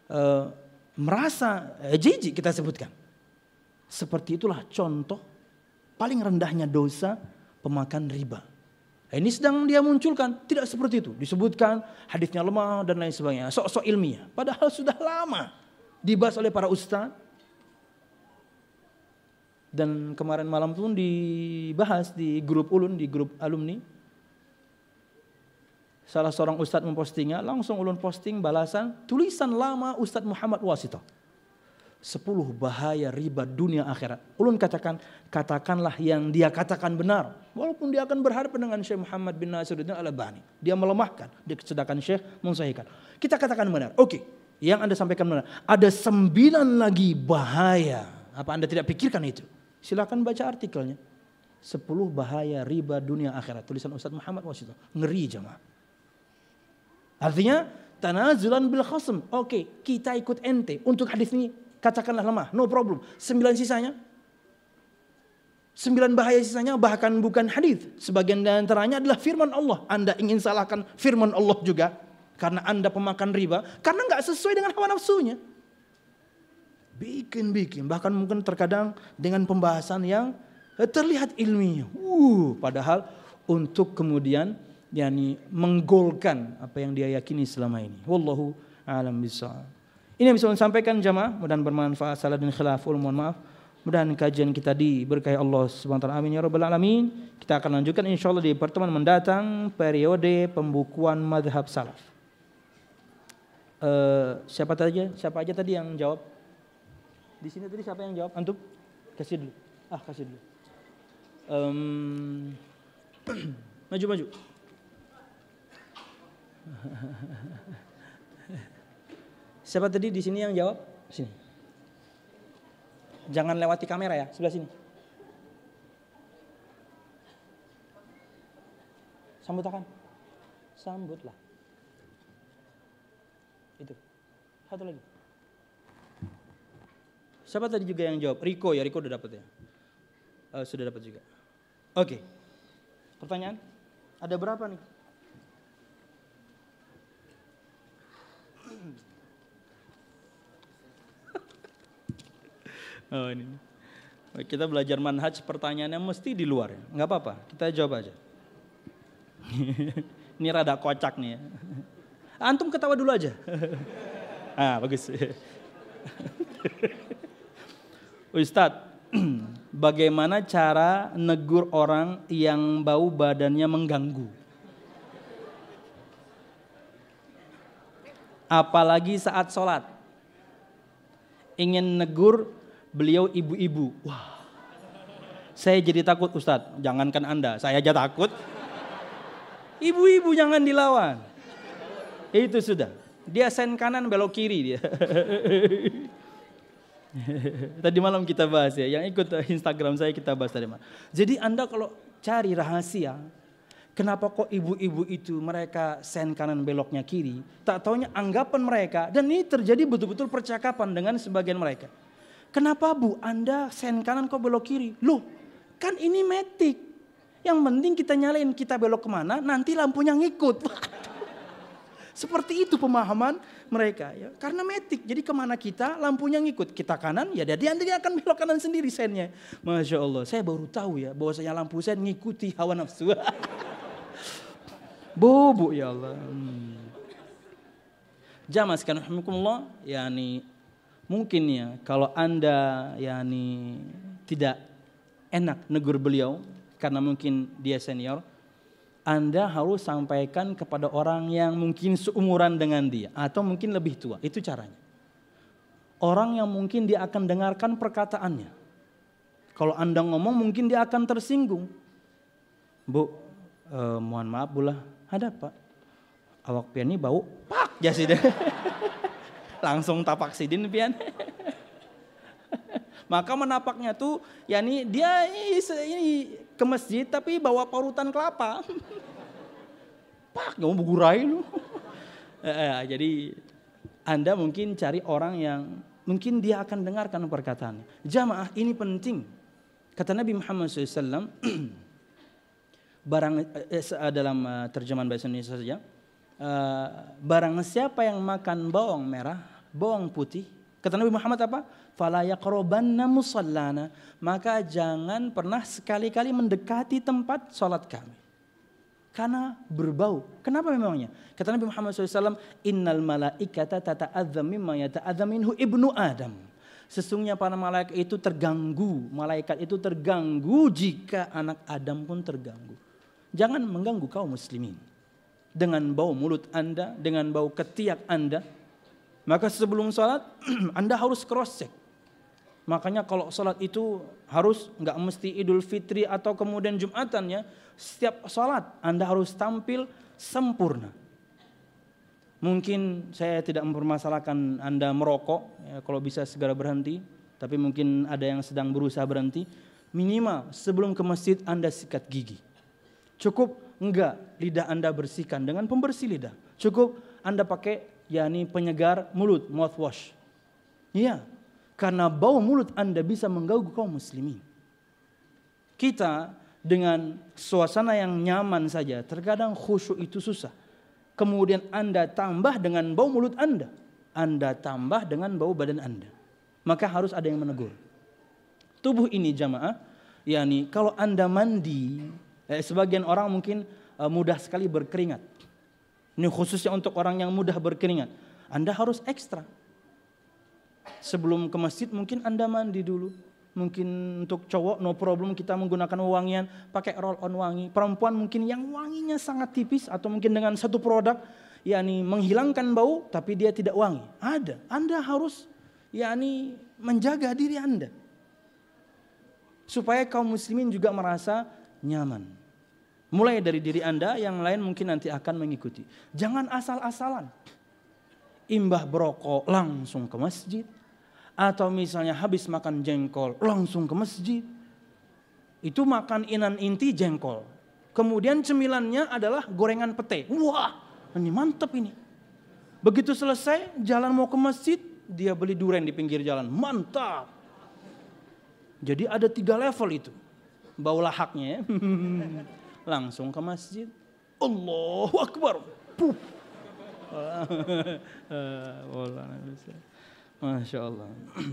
[SPEAKER 1] uh, merasa uh, jijik kita sebutkan. Seperti itulah contoh paling rendahnya dosa pemakan riba. Ini sedang dia munculkan, tidak seperti itu. Disebutkan hadisnya lemah dan lain sebagainya. Sok-sok ilmiah. Padahal sudah lama dibahas oleh para ustaz. Dan kemarin malam pun dibahas di grup ulun, di grup alumni. Salah seorang ustaz mempostingnya, langsung ulun posting balasan tulisan lama Ustaz Muhammad Wasithah. Sepuluh bahaya riba dunia akhirat. Ulun katakan, katakanlah yang dia katakan benar. Walaupun dia akan berhadapan dengan Syekh Muhammad bin Nasiruddin Al-Albani. Dia melemahkan, sedangkan Syekh mensahihkan. Kita katakan benar. Oke, yang Anda sampaikan benar. Ada sembilan lagi bahaya. Apa Anda tidak pikirkan itu? Silakan baca artikelnya. Sepuluh bahaya riba dunia akhirat. Tulisan Ustaz Muhammad Wasithah. Ngeri jemaah. Artinya, tanazulan bil khasm. Oke, kita ikut ente untuk hadis ini. Katakanlah lemah, no problem. Sembilan sisanya, sembilan bahaya sisanya bahkan bukan hadis. Sebagian di antaranya adalah firman Allah. Anda ingin salahkan firman Allah juga karena Anda pemakan riba, karena nggak sesuai dengan hawa nafsunya. Bikin-bikin, bahkan mungkin terkadang dengan pembahasan yang terlihat ilmiah. Uh, padahal untuk kemudian yakni menggolkan apa yang dia yakini selama ini. Wallahu a'lam bishawab. Ini yang bisa saya sampaikan jamaah, mudah-mudahan bermanfaat. Salah dan khilaf, mohon maaf. Mudah-mudahan kajian kita diberkahi Allah Subhanahu wa taala. Amin ya rabbal alamin. Kita akan lanjutkan insyaallah di pertemuan mendatang periode pembukuan mazhab salaf. Uh, siapa aja? Siapa aja tadi yang jawab? Di sini tadi siapa yang jawab? Antum? Kasih dulu. Ah, kasih dulu. Um, maju maju. Siapa tadi di sini yang jawab? Sini. Jangan lewati kamera ya, sebelah sini. Sambut akan. Sambutlah. Itu. Satu lagi. Siapa tadi juga yang jawab? Riko ya, Riko udah dapat ya. Uh, sudah dapat juga. Oke. Okay. Pertanyaan? Ada berapa nih? Oh ini. Kita belajar manhaj, pertanyaannya mesti di luar ya. Enggak apa-apa, kita jawab aja. Ini rada kocak nih ya. Antum ketawa dulu aja. Ah, bagus. Ustadz, bagaimana cara negur orang yang bau badannya mengganggu? Apalagi saat sholat. Ingin negur beliau ibu-ibu. Wah, saya jadi takut Ustadz. Jangankan Anda, saya aja takut. Ibu-ibu jangan dilawan. Itu sudah. Dia sen kanan belok kiri dia. Tadi malam kita bahas ya. Yang ikut Instagram saya kita bahas tadi malam. Jadi Anda kalau cari rahasia, kenapa kok ibu-ibu itu mereka sen kanan beloknya kiri? Tak taunya anggapan mereka. Dan ini terjadi betul-betul percakapan dengan sebagian mereka. Kenapa Bu, Anda sen kanan kok belok kiri? Loh, kan ini matic. Yang penting kita nyalain, kita belok kemana, nanti lampunya ngikut. Seperti itu pemahaman mereka. Ya. Karena matic, jadi kemana kita, lampunya ngikut. Kita kanan, ya dia nanti akan belok kanan sendiri sennya. Masya Allah, saya baru tahu ya, bahwasanya lampu sen ngikuti hawa nafsu. Bobo ya Allah. Hmm. Jamaah sekalian rahimakumullah, yakni mungkin ya kalau Anda yakni tidak enak negur beliau karena mungkin dia senior, Anda harus sampaikan kepada orang yang mungkin seumuran dengan dia atau mungkin lebih tua. Itu caranya. Orang yang mungkin dia akan dengarkan perkataannya. Kalau Anda ngomong mungkin dia akan tersinggung. Bu, eh, mohon maaf bulah, ada Pak. Awak pian ini bau, pak jasi deh. Langsung tapak sidin pian. Maka menapaknya tuh, yakni dia ini, ini ke masjid tapi bawa parutan kelapa. Pak, nggak mau bergurai lu. eh, jadi Anda mungkin cari orang yang mungkin dia akan dengarkan perkataannya. Jamaah ini penting. Kata Nabi Muhammad shallallahu alaihi wasallam barang eh, dalam uh, terjemahan bahasa Indonesia saja. Uh, barang siapa yang makan bawang merah bawang putih. Kata Nabi Muhammad apa? Fala yaqrabanna musallana. Maka jangan pernah sekali-kali mendekati tempat sholat kami. Karena berbau. Kenapa memangnya? Kata Nabi Muhammad shallallahu alaihi wasallam, innal malaikata tata'adzam mimma yata'adzam minhu ibnu Adam. Sesungguhnya para malaikat itu terganggu. Malaikat itu terganggu jika anak Adam pun terganggu. Jangan mengganggu kaum muslimin. Dengan bau mulut Anda, dengan bau ketiak Anda. Maka sebelum sholat, Anda harus cross check. Makanya kalau sholat itu harus, nggak mesti Idul Fitri atau kemudian Jumatannya. Setiap sholat Anda harus tampil sempurna. Mungkin saya tidak mempermasalahkan Anda merokok, ya, kalau bisa segera berhenti. Tapi mungkin ada yang sedang berusaha berhenti. Minimal sebelum ke masjid Anda sikat gigi. Cukup enggak lidah Anda bersihkan dengan pembersih lidah. Cukup Anda pakai yakni penyegar mulut, mouthwash. Iya, karena bau mulut Anda bisa mengganggu kaum muslimin. Kita dengan suasana yang nyaman saja, terkadang khusyuk itu susah. Kemudian Anda tambah dengan bau mulut Anda. Anda tambah dengan bau badan Anda. Maka harus ada yang menegur. Tubuh ini jamaah, yakni kalau Anda mandi, eh, sebagian orang mungkin eh, mudah sekali berkeringat. Ini khususnya untuk orang yang mudah berkeringat. Anda harus ekstra. Sebelum ke masjid mungkin Anda mandi dulu. Mungkin untuk cowok no problem kita menggunakan wangian, pakai roll on wangi. Perempuan mungkin yang wanginya sangat tipis atau mungkin dengan satu produk yakni menghilangkan bau tapi dia tidak wangi. Ada. Anda harus yakni menjaga diri Anda. Supaya kaum muslimin juga merasa nyaman. Mulai dari diri Anda, yang lain mungkin nanti akan mengikuti. Jangan asal-asalan. Imbah berokok langsung ke masjid. Atau misalnya habis makan jengkol langsung ke masjid. Itu makan inan inti jengkol. Kemudian cemilannya adalah gorengan pete. Wah, ini mantap ini. Begitu selesai jalan mau ke masjid, dia beli durian di pinggir jalan. Mantap. Jadi ada tiga level itu. Bau lahaknya ya. Langsung ke masjid. Allahu Akbar. Puh. Masya Allah.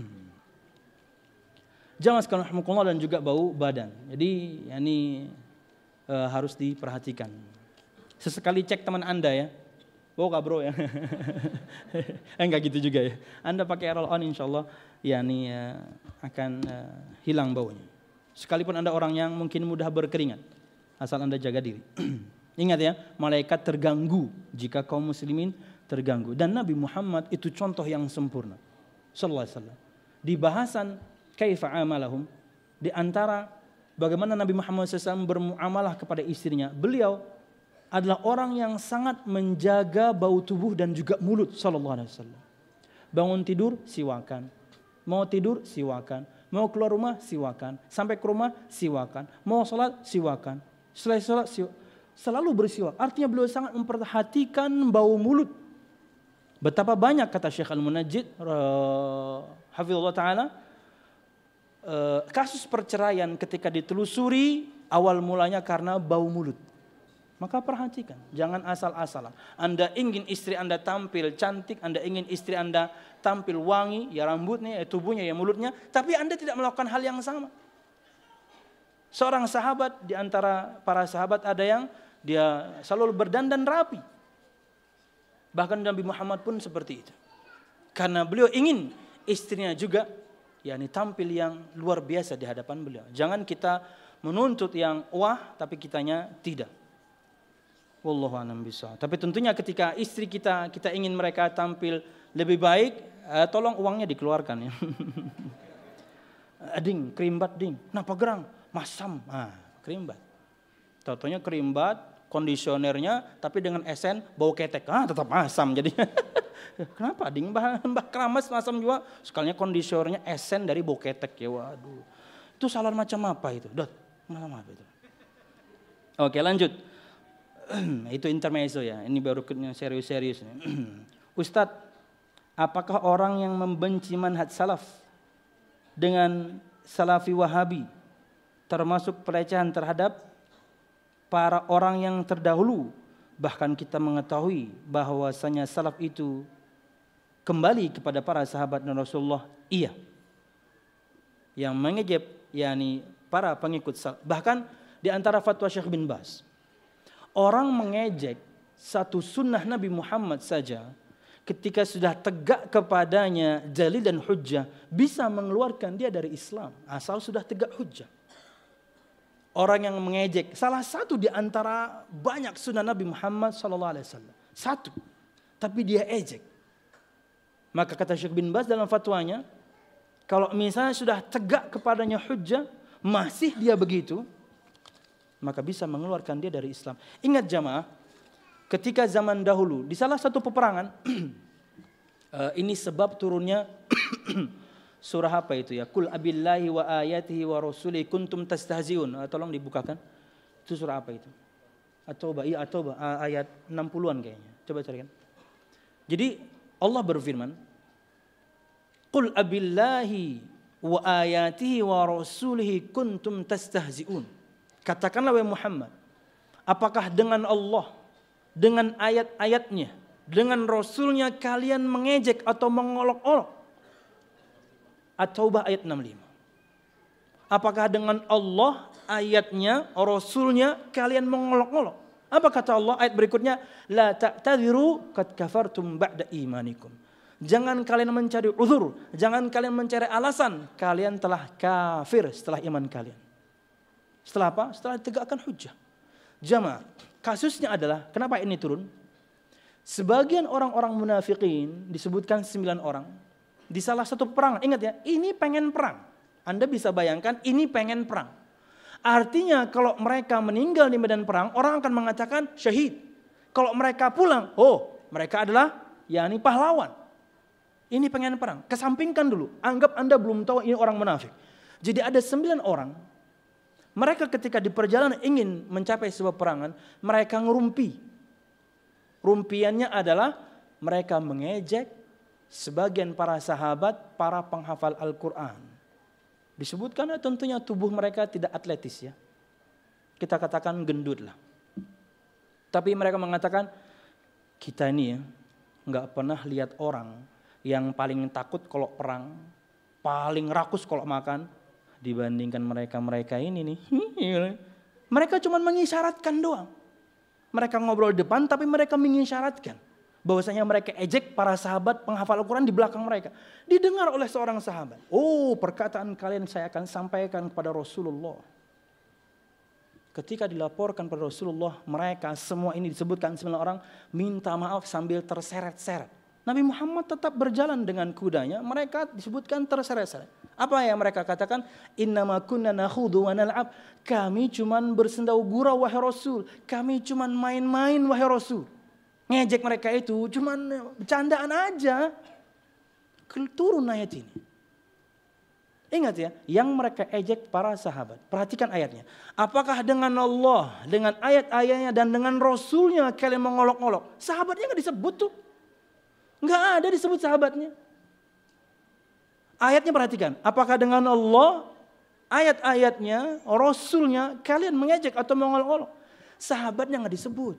[SPEAKER 1] Jamaah sekalian rahimakumullah, dan juga bau badan. Jadi ini e, harus diperhatikan. Sesekali cek teman Anda ya. Bau gak bro ya? eh, enggak gitu juga ya. Anda pakai roll on insya Allah ya, ini e, akan e, hilang baunya. Sekalipun Anda orang yang mungkin mudah berkeringat. Asal Anda jaga diri. Ingat ya, malaikat terganggu jika kaum muslimin terganggu. Dan Nabi Muhammad itu contoh yang sempurna. Sallallahu alaihi wasallam. Di bahasan kaifa amalahum, di antara bagaimana Nabi Muhammad shallallahu alaihi wasallam bermuamalah kepada istrinya, beliau adalah orang yang sangat menjaga bau tubuh dan juga mulut. Sallallahu alaihi wasallam. Bangun tidur, siwakan. Mau tidur, siwakan. Mau keluar rumah, siwakan. Sampai ke rumah, siwakan. Mau sholat, siwakan. Setelah sholat selalu bersiwak. Artinya beliau sangat memperhatikan bau mulut. Betapa banyak kata Syekh Al-Munajjid hafizallahu taala kasus perceraian ketika ditelusuri awal mulanya karena bau mulut. Maka perhatikan, jangan asal-asalan. Anda ingin istri Anda tampil cantik, Anda ingin istri Anda tampil wangi, ya rambutnya, ya tubuhnya, ya mulutnya, tapi Anda tidak melakukan hal yang sama. Seorang sahabat di antara para sahabat ada yang dia selalu berdandan rapi. Bahkan Nabi Muhammad pun seperti itu. Karena beliau ingin istrinya juga yakni tampil yang luar biasa di hadapan beliau. Jangan kita menuntut yang wah tapi kitanya tidak. Wallahu a'lam bishawab. Tapi tentunya ketika istri kita kita ingin mereka tampil lebih baik, eh, tolong uangnya dikeluarkan ya. Ding, kerimbat ding. Napa gerang? Masam, ah, kerimbat. Taunya kerimbat, kondisionernya, tapi dengan esen bau ketek, ah tetap masam jadinya. Kenapa? Ding mbah, mbah keramas masam juga. Sekalinya kondisionernya esen dari bau ketek ya, waduh. Itu salah macam apa itu? Dot, macam apa itu? Oke lanjut. Itu intermezzo ya. Ini baru serius-serius. Ustadz, apakah orang yang membenci manhaj salaf dengan salafi wahabi termasuk pelecehan terhadap para orang yang terdahulu? Bahkan kita mengetahui bahwasanya salaf itu kembali kepada para sahabat Rasulullah, iya. Yang mengejek yakni para pengikut salaf. Bahkan di antara fatwa Syekh bin Baz, orang mengejek satu sunnah Nabi Muhammad saja, ketika sudah tegak kepadanya dalil dan hujjah, bisa mengeluarkan dia dari Islam asal sudah tegak hujjah. Orang yang mengejek salah satu di antara banyak sunnah Nabi Muhammad sallallahu alaihi wasallam, satu, tapi dia ejek, maka kata Syekh bin Baz dalam fatwanya, kalau misalnya sudah tegak kepadanya hujjah masih dia begitu, maka bisa mengeluarkan dia dari Islam. Ingat jamaah, ketika zaman dahulu di salah satu peperangan, uh, ini sebab turunnya surah apa itu ya? Kul abillahi wa ayatihi wa rasulihi kuntum tastahziun. Uh, tolong dibukakan. Itu surah apa itu? At-Taubah, iya At-Taubah, uh, ayat enam puluhan kayaknya. Coba carikan. Jadi Allah berfirman, Qul abillahi wa ayatihi wa rasulihi kuntum tastahziun. Katakanlah wahai Muhammad, apakah dengan Allah, dengan ayat-ayatnya, dengan Rasulnya kalian mengejek atau mengolok-olok? At-Taubah ayat enam puluh lima. Apakah dengan Allah, ayatnya, Rasulnya kalian mengolok-olok? Apa kata Allah ayat berikutnya? La ta'tadhiru qad kafartum ba'da imanikum. Jangan kalian mencari uzur, jangan kalian mencari alasan, kalian telah kafir setelah iman kalian. Setelah apa? Setelah tegakkan hujjah. Jamaah, kasusnya adalah, kenapa ini turun? Sebagian orang-orang munafikin, disebutkan sembilan orang, di salah satu perang, ingat ya, ini pengen perang. Anda bisa bayangkan, ini pengen perang. Artinya kalau mereka meninggal di medan perang, orang akan mengatakan syahid. Kalau mereka pulang, oh mereka adalah yakni pahlawan. Ini pengen perang, kesampingkan dulu, anggap Anda belum tahu ini orang munafik. Jadi ada sembilan orang, mereka ketika di perjalanan ingin mencapai sebuah perangan, mereka ngerumpi. Rumpiannya adalah mereka mengejek sebagian para sahabat, para penghafal Al-Quran. Disebutkan tentunya tubuh mereka tidak atletis ya. Kita katakan gendut lah. Tapi mereka mengatakan, kita ini ya nggak pernah lihat orang yang paling takut kalau perang, paling rakus kalau makan, dibandingkan mereka-mereka ini nih. Mereka cuma mengisyaratkan doang. Mereka ngobrol di depan tapi mereka mengisyaratkan bahwasanya mereka ejek para sahabat penghafal Al-Quran di belakang mereka. Didengar oleh seorang sahabat. Oh, perkataan kalian saya akan sampaikan kepada Rasulullah. Ketika dilaporkan kepada Rasulullah, mereka semua ini disebutkan sembilan orang minta maaf sambil terseret-seret. Nabi Muhammad tetap berjalan dengan kudanya, mereka disebutkan terseret-seret. Apa yang mereka katakan? Innama kunna nakhudu wa nal'ab. Kami cuman bersendau gurau wahai Rasul. Kami cuman main-main wahai Rasul. Ngejek mereka itu cuman bercandaan aja. Turun ayat ini. Ingat ya, yang mereka ejek para sahabat. Perhatikan ayatnya. Apakah dengan Allah, dengan ayat-ayatnya dan dengan Rasulnya kalian mengolok-olok? Sahabatnya nggak disebut tuh. Nggak ada disebut sahabatnya. Ayatnya perhatikan. Apakah dengan Allah, ayat-ayatnya, Rasulnya kalian mengejek atau mengolok-olok? Sahabatnya nggak disebut.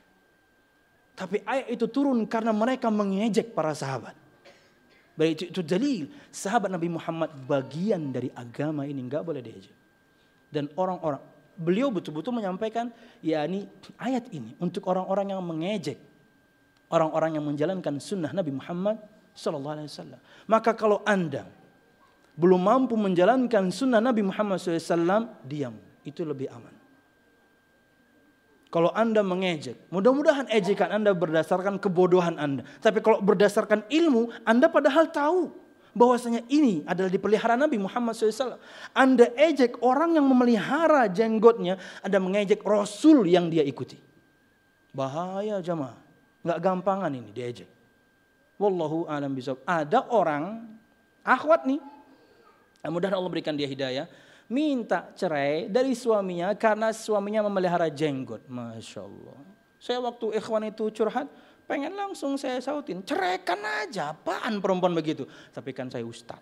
[SPEAKER 1] Tapi ayat itu turun karena mereka mengejek para sahabat. Baik itu, itu dalil sahabat Nabi Muhammad bagian dari agama ini, nggak boleh diejek. Dan orang-orang, beliau betul-betul menyampaikan yakni ayat ini untuk orang-orang yang mengejek, orang-orang yang menjalankan sunnah Nabi Muhammad Sallallahu Alaihi Wasallam. Maka kalau Anda belum mampu menjalankan sunnah Nabi Muhammad Sallallahu Alaihi Wasallam, diam, itu lebih aman. Kalau Anda mengejek, mudah-mudahan ejekan Anda berdasarkan kebodohan Anda. Tapi kalau berdasarkan ilmu, Anda padahal tahu bahwasanya ini adalah dipelihara Nabi Muhammad shallallahu alaihi wasallam. Anda ejek orang yang memelihara jenggotnya, Anda mengejek Rasul yang dia ikuti. Bahaya jamaah, nggak gampangan ini diejek. Wallahu a'lam bishawab. Ada orang, akhwat nih, mudah-mudahan Allah berikan dia hidayah, minta cerai dari suaminya karena suaminya memelihara jenggot. Masya Allah. Saya waktu ikhwan itu curhat, pengen langsung saya sautin, ceraikan aja, apaan perempuan begitu. Tapi kan saya ustad.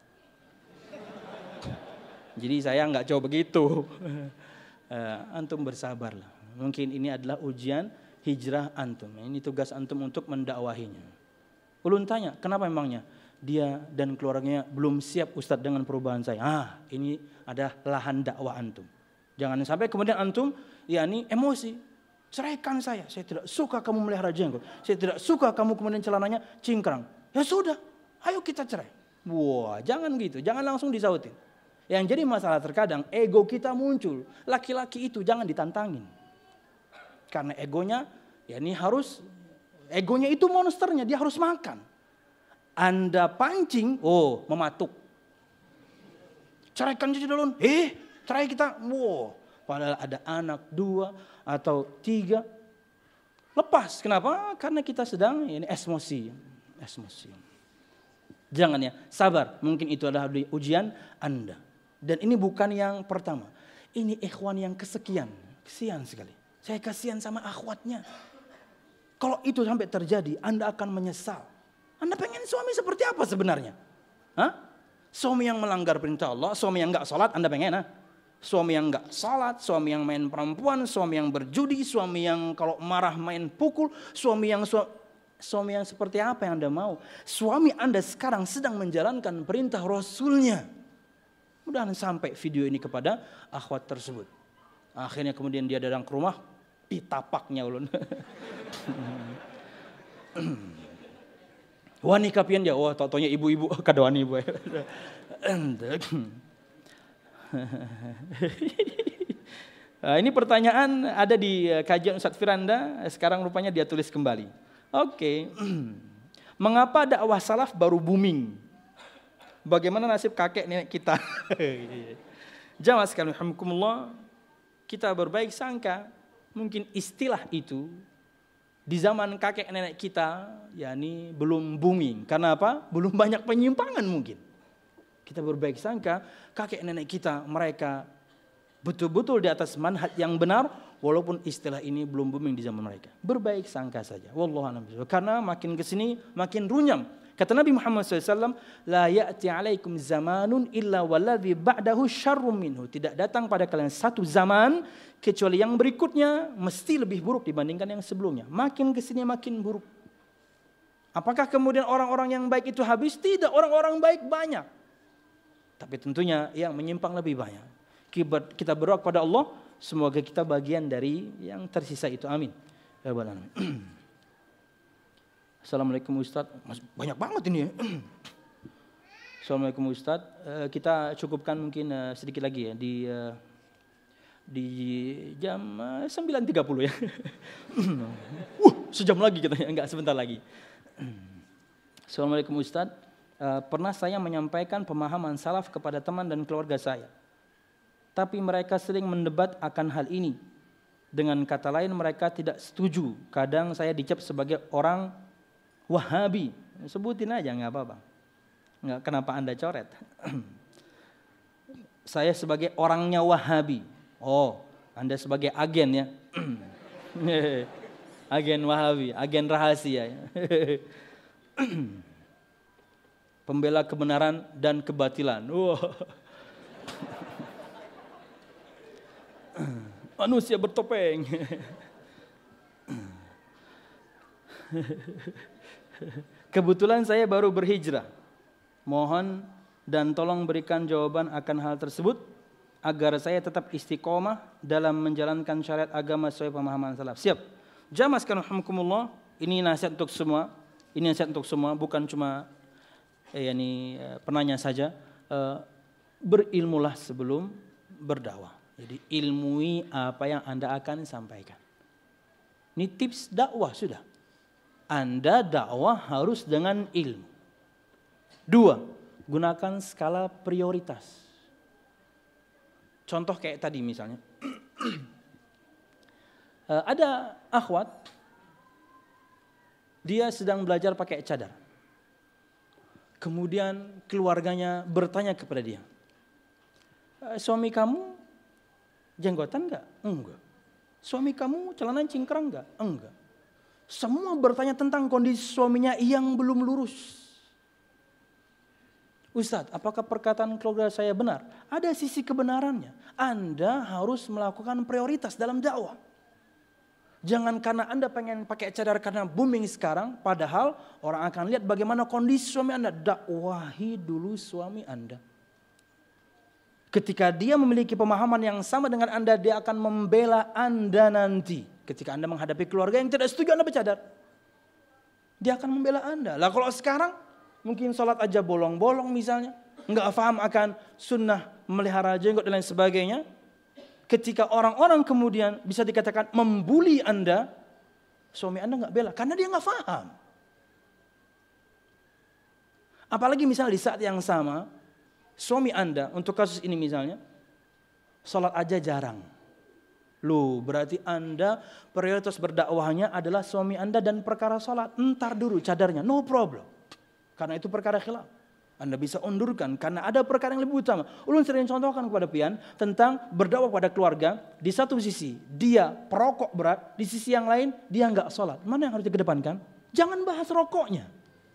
[SPEAKER 1] Jadi saya nggak jauh begitu. Antum bersabarlah. Mungkin ini adalah ujian hijrah antum. Ini tugas antum untuk mendakwahinya. Ulun tanya, kenapa memangnya? Dia dan keluarganya belum siap Ustadz dengan perubahan saya. Ah, ini ada lahan dakwah antum. Jangan sampai kemudian antum yakni emosi. Ceraikan saya, saya tidak suka kamu melihara jenggot. Saya tidak suka kamu kemudian celananya cingkrang. Ya sudah, ayo kita cerai. Wah, jangan gitu, jangan langsung disautin. Yang jadi masalah terkadang ego kita muncul. Laki-laki itu jangan ditantangin. Karena egonya ya ini harus, egonya itu monsternya, dia harus makan. Anda pancing, oh mematuk. Ceraikan saja dulu, eh cerai kita, wow. Padahal ada anak dua atau tiga. Lepas, kenapa? Karena kita sedang ini emosi, emosi. Jangan ya, sabar. Mungkin itu adalah ujian Anda. Dan ini bukan yang pertama. Ini ikhwan yang kesekian. Kesian sekali. Saya kasihan sama akhwatnya. Kalau itu sampai terjadi, Anda akan menyesal. Anda pengen suami seperti apa sebenarnya? Hah? Suami yang melanggar perintah Allah, suami yang enggak sholat, Anda pengen? Ha? Suami yang enggak sholat, suami yang main perempuan, suami yang berjudi, suami yang kalau marah main pukul, suami yang su suami yang seperti apa yang Anda mau? Suami Anda sekarang sedang menjalankan perintah Rasulnya. Mudah-mudahan sampai video ini kepada akhwat tersebut. Akhirnya kemudian dia datang ke rumah, ditapaknya ulun. Wani kapian dia, wah totonya ibu-ibu, kadawani ibu. Nah, ini pertanyaan ada di kajian Ustadz Firanda, sekarang rupanya dia tulis kembali. Oke, mengapa dakwah salaf baru booming? Bagaimana nasib kakek nenek kita? Jamaah sekalian, alhamdulillah, kita berbaik sangka mungkin istilah itu di zaman kakek nenek kita yakni belum booming. Karena apa? Belum banyak penyimpangan mungkin. Kita berbaik sangka kakek nenek kita mereka betul-betul di atas manhaj yang benar walaupun istilah ini belum booming di zaman mereka. Berbaik sangka saja. Wallahu a'lam. Karena makin kesini makin runyam. Kata Nabi Muhammad shallallahu alaihi wasallam, la ya'ti alaikum zamanun illa walladhi ba'dahu syarrum minhu. Tidak datang pada kalian satu zaman kecuali yang berikutnya mesti lebih buruk dibandingkan yang sebelumnya. Makin kesini makin buruk. Apakah kemudian orang-orang yang baik itu habis? Tidak, orang-orang baik banyak. Tapi tentunya yang menyimpang lebih banyak. Kita berdoa kepada Allah, semoga kita bagian dari yang tersisa itu. Amin. Ya Rabbal alamin. Assalamualaikum Ustadz. Banyak banget ini ya. Assalamualaikum Ustadz. Kita cukupkan mungkin sedikit lagi ya di di jam sembilan tiga puluh ya. Wah, sejam lagi katanya, enggak sebentar lagi. Assalamualaikum Ustadz. Pernah saya menyampaikan pemahaman salaf kepada teman dan keluarga saya. Tapi mereka sering mendebat akan hal ini. Dengan kata lain mereka tidak setuju. Kadang saya dicap sebagai orang Wahabi, sebutin aja nggak apa-apa. Nggak, kenapa Anda coret? Saya sebagai orangnya Wahabi. Oh, Anda sebagai agen ya. Agen Wahabi, agen rahasia. Pembela kebenaran dan kebatilan. Wow. Manusia bertopeng. Kebetulan saya baru berhijrah. Mohon dan tolong berikan jawaban akan hal tersebut agar saya tetap istiqomah dalam menjalankan syariat agama sesuai pemahaman salaf. Siap. Jamaah sekalian rahimakumullah, ini nasihat untuk semua. Ini nasihat untuk semua, bukan cuma eh, yani, penanya saja. Eh, berilmulah sebelum berdakwah. Jadi ilmui apa yang Anda akan sampaikan. Ini tips dakwah sudah. Anda dakwah harus dengan ilmu. Dua, gunakan skala prioritas. Contoh kayak tadi misalnya. Ada akhwat, dia sedang belajar pakai cadar. Kemudian keluarganya bertanya kepada dia, suami kamu jenggotan enggak? Enggak. Suami kamu celana cingkrang enggak? Enggak. Semua bertanya tentang kondisi suaminya yang belum lurus. Ustadz, apakah perkataan keluarga saya benar? Ada sisi kebenarannya. Anda harus melakukan prioritas dalam dakwah. Jangan karena Anda pengen pakai cadar karena booming sekarang, padahal orang akan lihat bagaimana kondisi suami Anda. Dakwahi dulu suami Anda. Ketika dia memiliki pemahaman yang sama dengan Anda, dia akan membela Anda nanti. Ketika Anda menghadapi keluarga yang tidak setuju Anda bercadar, dia akan membela Anda. Lah kalau sekarang mungkin sholat aja bolong-bolong misalnya, nggak paham akan sunnah memelihara jenggot dan lain sebagainya. Ketika orang-orang kemudian bisa dikatakan membuli Anda, suami Anda nggak bela karena dia nggak paham. Apalagi misalnya di saat yang sama, suami Anda untuk kasus ini misalnya, sholat aja jarang. Loh, berarti Anda prioritas berdakwahnya adalah suami Anda dan perkara sholat. Entar dulu cadarnya, no problem. Karena itu perkara khilaf. Anda bisa undurkan karena ada perkara yang lebih utama. Ulun sering contohkan kepada pian tentang berdakwah pada keluarga. Di satu sisi dia perokok berat, di sisi yang lain dia nggak sholat. Mana yang harus dikedepankan? Jangan bahas rokoknya.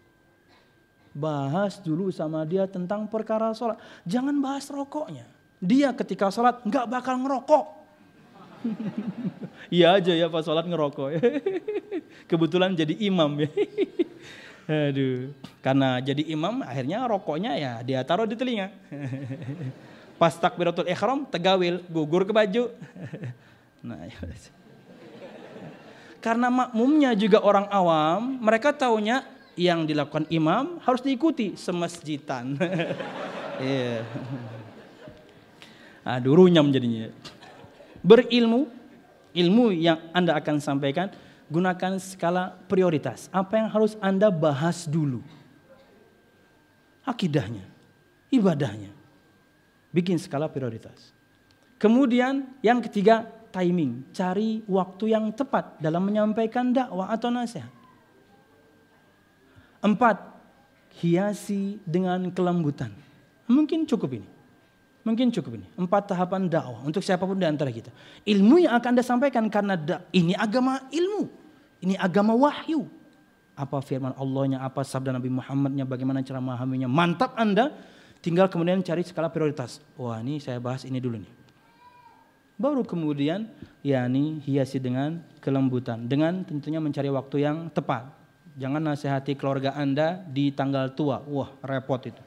[SPEAKER 1] Bahas dulu sama dia tentang perkara sholat. Jangan bahas rokoknya. Dia ketika sholat nggak bakal ngerokok. Iya aja ya pas sholat ngerokok. Kebetulan jadi imam ya. Aduh, karena jadi imam akhirnya rokoknya ya dia taruh di telinga. Pas takbiratul ihram tegawil, gugur ke baju. Nah, ya. Karena makmumnya juga orang awam, mereka taunya yang dilakukan imam harus diikuti semasjidan. Iya. Aduh, runyam jadinya. Berilmu, ilmu yang Anda akan sampaikan, gunakan skala prioritas. Apa yang harus Anda bahas dulu? Akidahnya, ibadahnya. Bikin skala prioritas. Kemudian yang ketiga, timing. Cari waktu yang tepat dalam menyampaikan dakwah atau nasihat. Empat, hiasi dengan kelembutan. Mungkin cukup ini. Mungkin cukup ini. Empat tahapan dakwah untuk siapapun di antara kita. Ilmu yang akan Anda sampaikan karena da- ini agama ilmu. Ini agama wahyu. Apa firman Allahnya, apa sabda Nabi Muhammadnya, bagaimana cara memahaminya. Mantap Anda, tinggal kemudian cari skala prioritas. Wah ini saya bahas ini dulu nih. Baru kemudian, ya ini hiasi dengan kelembutan. Dengan tentunya mencari waktu yang tepat. Jangan nasihati keluarga Anda di tanggal tua. Wah repot itu.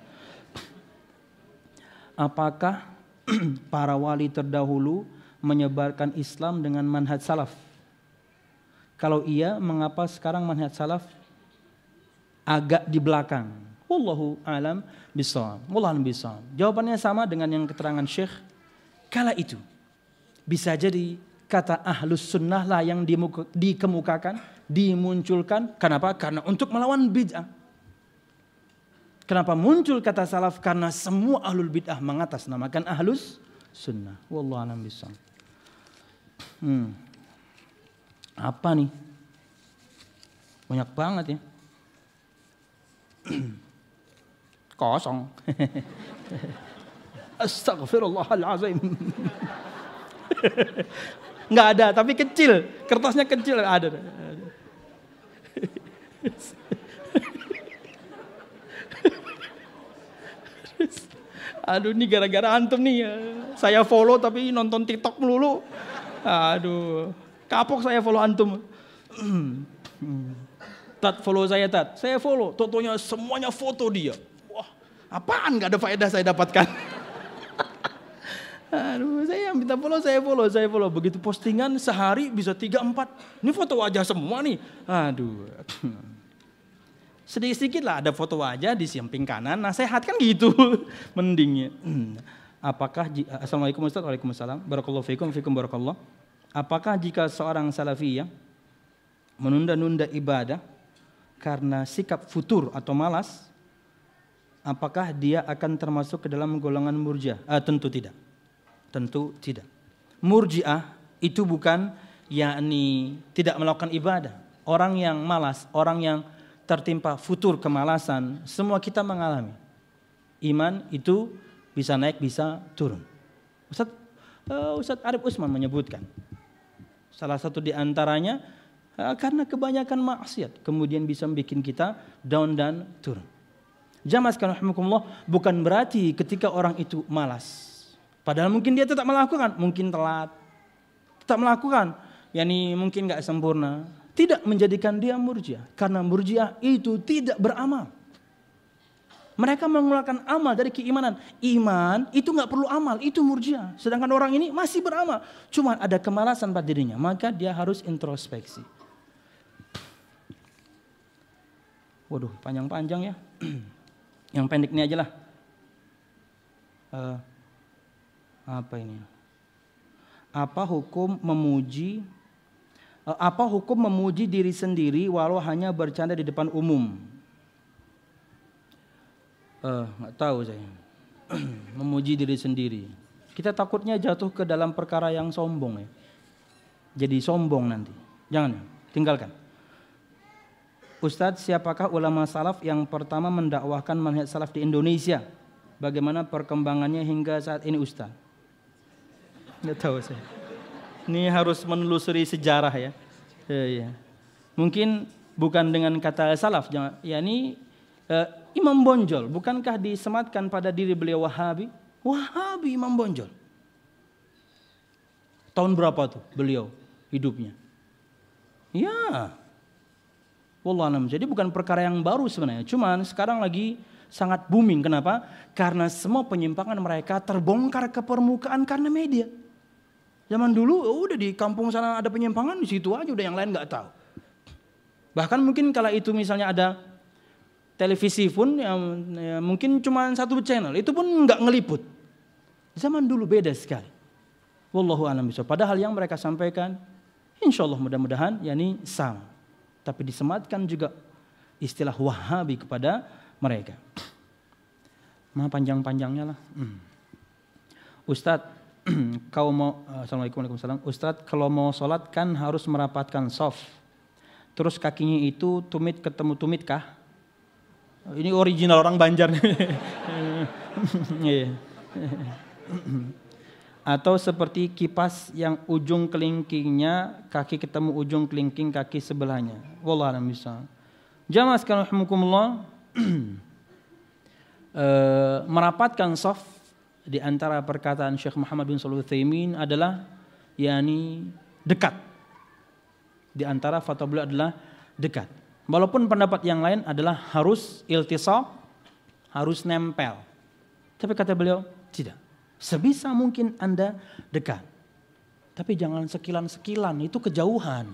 [SPEAKER 1] Apakah para wali terdahulu menyebarkan Islam dengan manhaj salaf? Kalau iya, mengapa sekarang manhaj salaf agak di belakang? Wallahu alam bishawab. Wallahu alam bishawab. Jawabannya sama dengan yang keterangan Syekh. Kala itu bisa jadi kata ahlus sunnah lah yang dikemukakan, dimunculkan. Kenapa? Karena untuk melawan bid'ah. Kenapa muncul kata salaf? Karena semua ahlul bid'ah mengatasnamakan ahlus sunnah. Wallahu alam bishawab. Hmm. Apa nih? Banyak banget ya. Kosong. Astaghfirullahalazim. Enggak ada, tapi kecil. Kertasnya kecil ada. Aduh, ini gara-gara antum nih. Saya follow tapi nonton TikTok melulu. Aduh. Kapok saya follow antum. Tat follow saya tat. Saya follow. Totonya semuanya foto dia. Wah, apaan gak ada faedah saya dapatkan. Aduh, saya minta follow, saya follow, saya follow. Begitu postingan sehari bisa tiga empat. Ini foto wajah semua nih. Aduh. Sedikit-sedikit lah ada foto wajah di samping kanan. Nasihat kan gitu. Mendingnya. Apakah, Assalamualaikum Ustaz, Waalaikumsalam. Barakallahu fikum, fikum barakallah. Apakah jika seorang salafiyah menunda-nunda ibadah karena sikap futur atau malas, apakah dia akan termasuk ke dalam golongan murji'ah? Ah, tentu tidak. Tentu tidak. Murji'ah itu bukan yakni tidak melakukan ibadah. Orang yang malas, orang yang tertimpa futur kemalasan, semua kita mengalami. Iman itu bisa naik, bisa turun. Ustaz, uh, Ustaz Arif Usman menyebutkan. Salah satu di antaranya uh, karena kebanyakan maksiat kemudian bisa membuat kita down dan turun. Jamaah sekalian rahimakumullah, bukan berarti ketika orang itu malas. Padahal mungkin dia tetap melakukan, mungkin telat. Tetap melakukan. yakni mungkin nggak sempurna, tidak menjadikan dia murjiah. Karena murjiah itu tidak beramal. Mereka mengeluarkan amal dari keimanan. Iman itu nggak perlu amal, itu murjiah. Sedangkan orang ini masih beramal, cuma ada kemalasan pada dirinya, maka dia harus introspeksi. Waduh, panjang-panjang ya. Yang pendek ini aja lah. Uh, apa ini? Apa hukum memuji? Uh, apa hukum memuji diri sendiri walau hanya bercanda di depan umum? Uh, nggak tahu saya. Memuji diri sendiri. Kita takutnya jatuh ke dalam perkara yang sombong ya. Jadi sombong nanti. Jangan, tinggalkan. Ustadz, siapakah ulama salaf yang pertama mendakwahkan manhaj salaf di Indonesia? Bagaimana perkembangannya hingga saat ini Ustadz? Nggak tahu saya. Ini harus menelusuri sejarah ya. Ya, ya. Mungkin bukan dengan kata salaf, jangan. Ya ini uh, Imam Bonjol. Bukankah disematkan pada diri beliau Wahabi? Wahabi Imam Bonjol. Tahun berapa tuh beliau hidupnya? Ya. Wallahualam. Jadi bukan perkara yang baru sebenarnya. Cuman sekarang lagi sangat booming. Kenapa? Karena semua penyimpangan mereka terbongkar ke permukaan karena media. Zaman dulu udah di kampung sana ada penyimpangan, di situ aja udah, yang lain nggak tahu. Bahkan mungkin kala itu misalnya ada televisi pun yang ya, mungkin cuma satu channel, itu pun nggak ngeliput. Zaman dulu beda sekali. Wallahu a'lam bishawab. Padahal yang mereka sampaikan, insya Allah mudah-mudahan yakni sama. Tapi disematkan juga istilah Wahabi kepada mereka. Mah panjang-panjangnya lah. Hmm. Ustadz, kau mau Assalamualaikum warahmatullahi wabarakatuh. Ustadz, kalau mau sholat kan harus merapatkan shaf. Terus kakinya itu tumit ketemu tumit kah? Ini original orang Banjar. Atau seperti kipas yang ujung kelingkingnya kaki ketemu ujung kelingking kaki sebelahnya. Wallahu a'lam bishawab. Jamaah sekalian rahimakumullah, merapatkan shaf di antara perkataan Syekh Muhammad bin Shalih Al-Utsaimin adalah yakni dekat. Di antara fatwa beliau adalah dekat. Walaupun pendapat yang lain adalah harus iltisaq, harus nempel. Tapi kata beliau tidak. Sebisa mungkin Anda dekat. Tapi jangan sekilan-sekilan, itu kejauhan.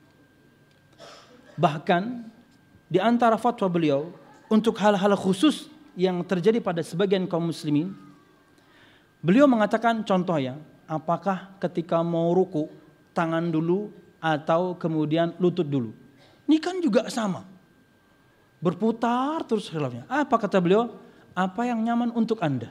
[SPEAKER 1] Bahkan di antara fatwa beliau untuk hal-hal khusus yang terjadi pada sebagian kaum muslimin, beliau mengatakan contoh ya, apakah ketika mau ruku tangan dulu atau kemudian lutut dulu? Ini kan juga sama. Berputar terus khilafnya. Apa kata beliau? Apa yang nyaman untuk Anda?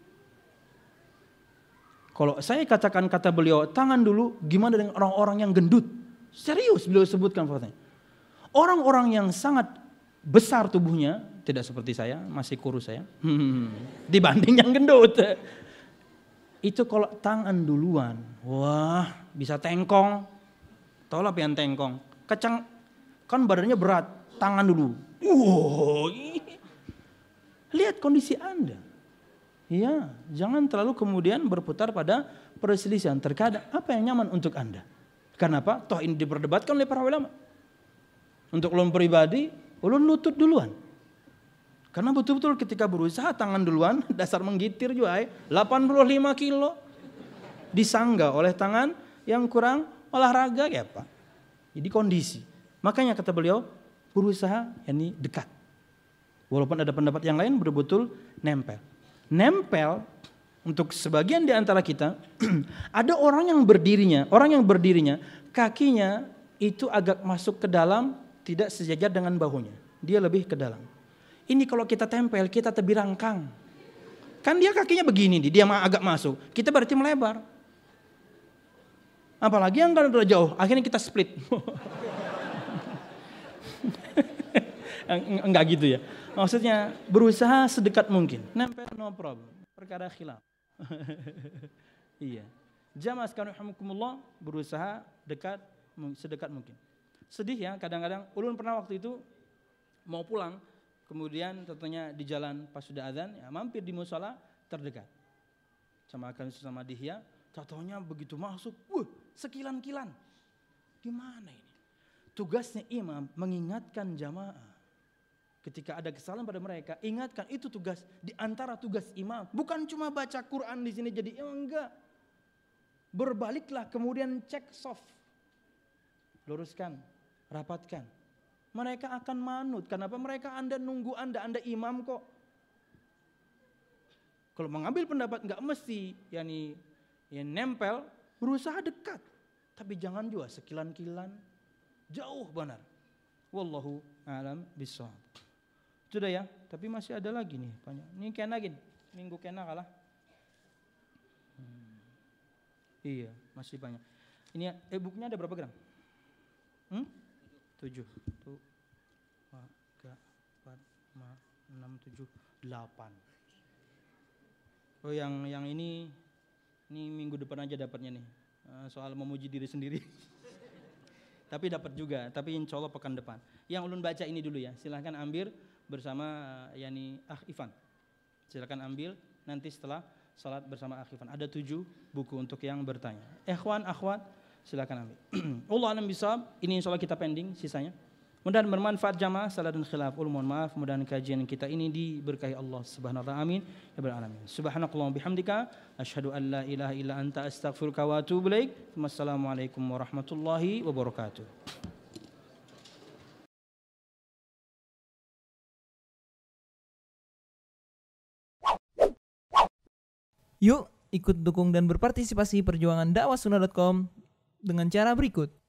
[SPEAKER 1] Kalau saya katakan kata beliau, tangan dulu, gimana dengan orang-orang yang gendut? Serius beliau sebutkan fatwanya. Orang-orang yang sangat besar tubuhnya, tidak seperti saya, masih kurus saya, hmm, dibanding yang gendut. Itu kalau tangan duluan, wah bisa tengkong. Tahu lah pian tengkong. Kecang, kan badannya berat, tangan dulu. Wow, lihat kondisi Anda. Ya, jangan terlalu kemudian berputar pada perselisihan. Terkadang apa yang nyaman untuk Anda. Kenapa? Toh ini diperdebatkan oleh para ulama. Untuk ulun pribadi, ulun lutut duluan. Karena betul-betul ketika berusaha tangan duluan, dasar menggitir juga, delapan puluh lima kilo. Disangga oleh tangan yang kurang olahraga ya Pak. Jadi kondisi. Makanya kata beliau, berusaha yakni dekat. Walaupun ada pendapat yang lain betul-betul nempel. Nempel untuk sebagian di antara kita, ada orang yang berdirinya, orang yang berdirinya, kakinya itu agak masuk ke dalam, tidak sejajar dengan bahunya. Dia lebih ke dalam. Ini kalau kita tempel, kita terbirangkang. Kan dia kakinya begini, dia agak masuk. Kita berarti melebar. Apalagi yang kan udah jauh, akhirnya kita split. Enggak gitu ya. Maksudnya berusaha sedekat mungkin. Nempel no problem. Perkara khilaf. Iya. Jamaah sekalian rahimakumullah, berusaha dekat sedekat mungkin. Sedih ya kadang-kadang. Ulun pernah waktu itu mau pulang, kemudian tentunya di jalan pas sudah azan, ya mampir di musala terdekat. Sama akan sama Dihya, contohnya begitu masuk, wuh, sekilan-kilan. Gimana ini? Tugasnya imam mengingatkan jamaah. Ketika ada kesalahan pada mereka, ingatkan, itu tugas di antara tugas imam. Bukan cuma baca Quran di sini jadi imam, enggak. Berbaliklah kemudian cek soft. Luruskan, rapatkan. Mereka akan manut. Kenapa mereka Anda nunggu Anda, Anda imam kok. Kalau mengambil pendapat enggak mesti yakni yang nempel, berusaha dekat. Tapi jangan juga sekilan-kilan, jauh benar. Wallahu a'lam bishawab. Sudah ya, tapi masih ada lagi nih banyak. Ini kena gini, minggu kena kalah. Hmm. Iya, masih banyak. Ini e-booknya ada berapa gram? Hmm? Tujuh. Tuh, tiga, empat, lima, enam, tujuh, delapan. Oh yang yang ini, ini minggu depan aja dapatnya nih. Soal memuji diri sendiri. Tapi dapat juga, tapi insya Allah pekan depan. Yang ulun baca ini dulu ya, silahkan ambil bersama yani Akh Ivan. Silahkan ambil nanti setelah salat bersama Akh Ivan. Ada tujuh buku untuk yang bertanya. Ikhwan, akhwat, silahkan ambil. Allah alam bisawab, ini insya Allah kita pending sisanya. Mudah-mudahan bermanfaat jamaah, salah dan khilaf. Ul mohon maaf, mudah-mudahan kajian kita ini diberkahi Allah Subhanahu wa taala. Amin ya rabbal alamin. Subhanakallahumma bihamdika asyhadu an la ilaha illa anta astaghfiruka wa atubu ilaik. Wassalamualaikum warahmatullahi wabarakatuh.
[SPEAKER 2] Yuk ikut dukung dan berpartisipasi perjuangan dakwah sunnah dot com dengan cara berikut.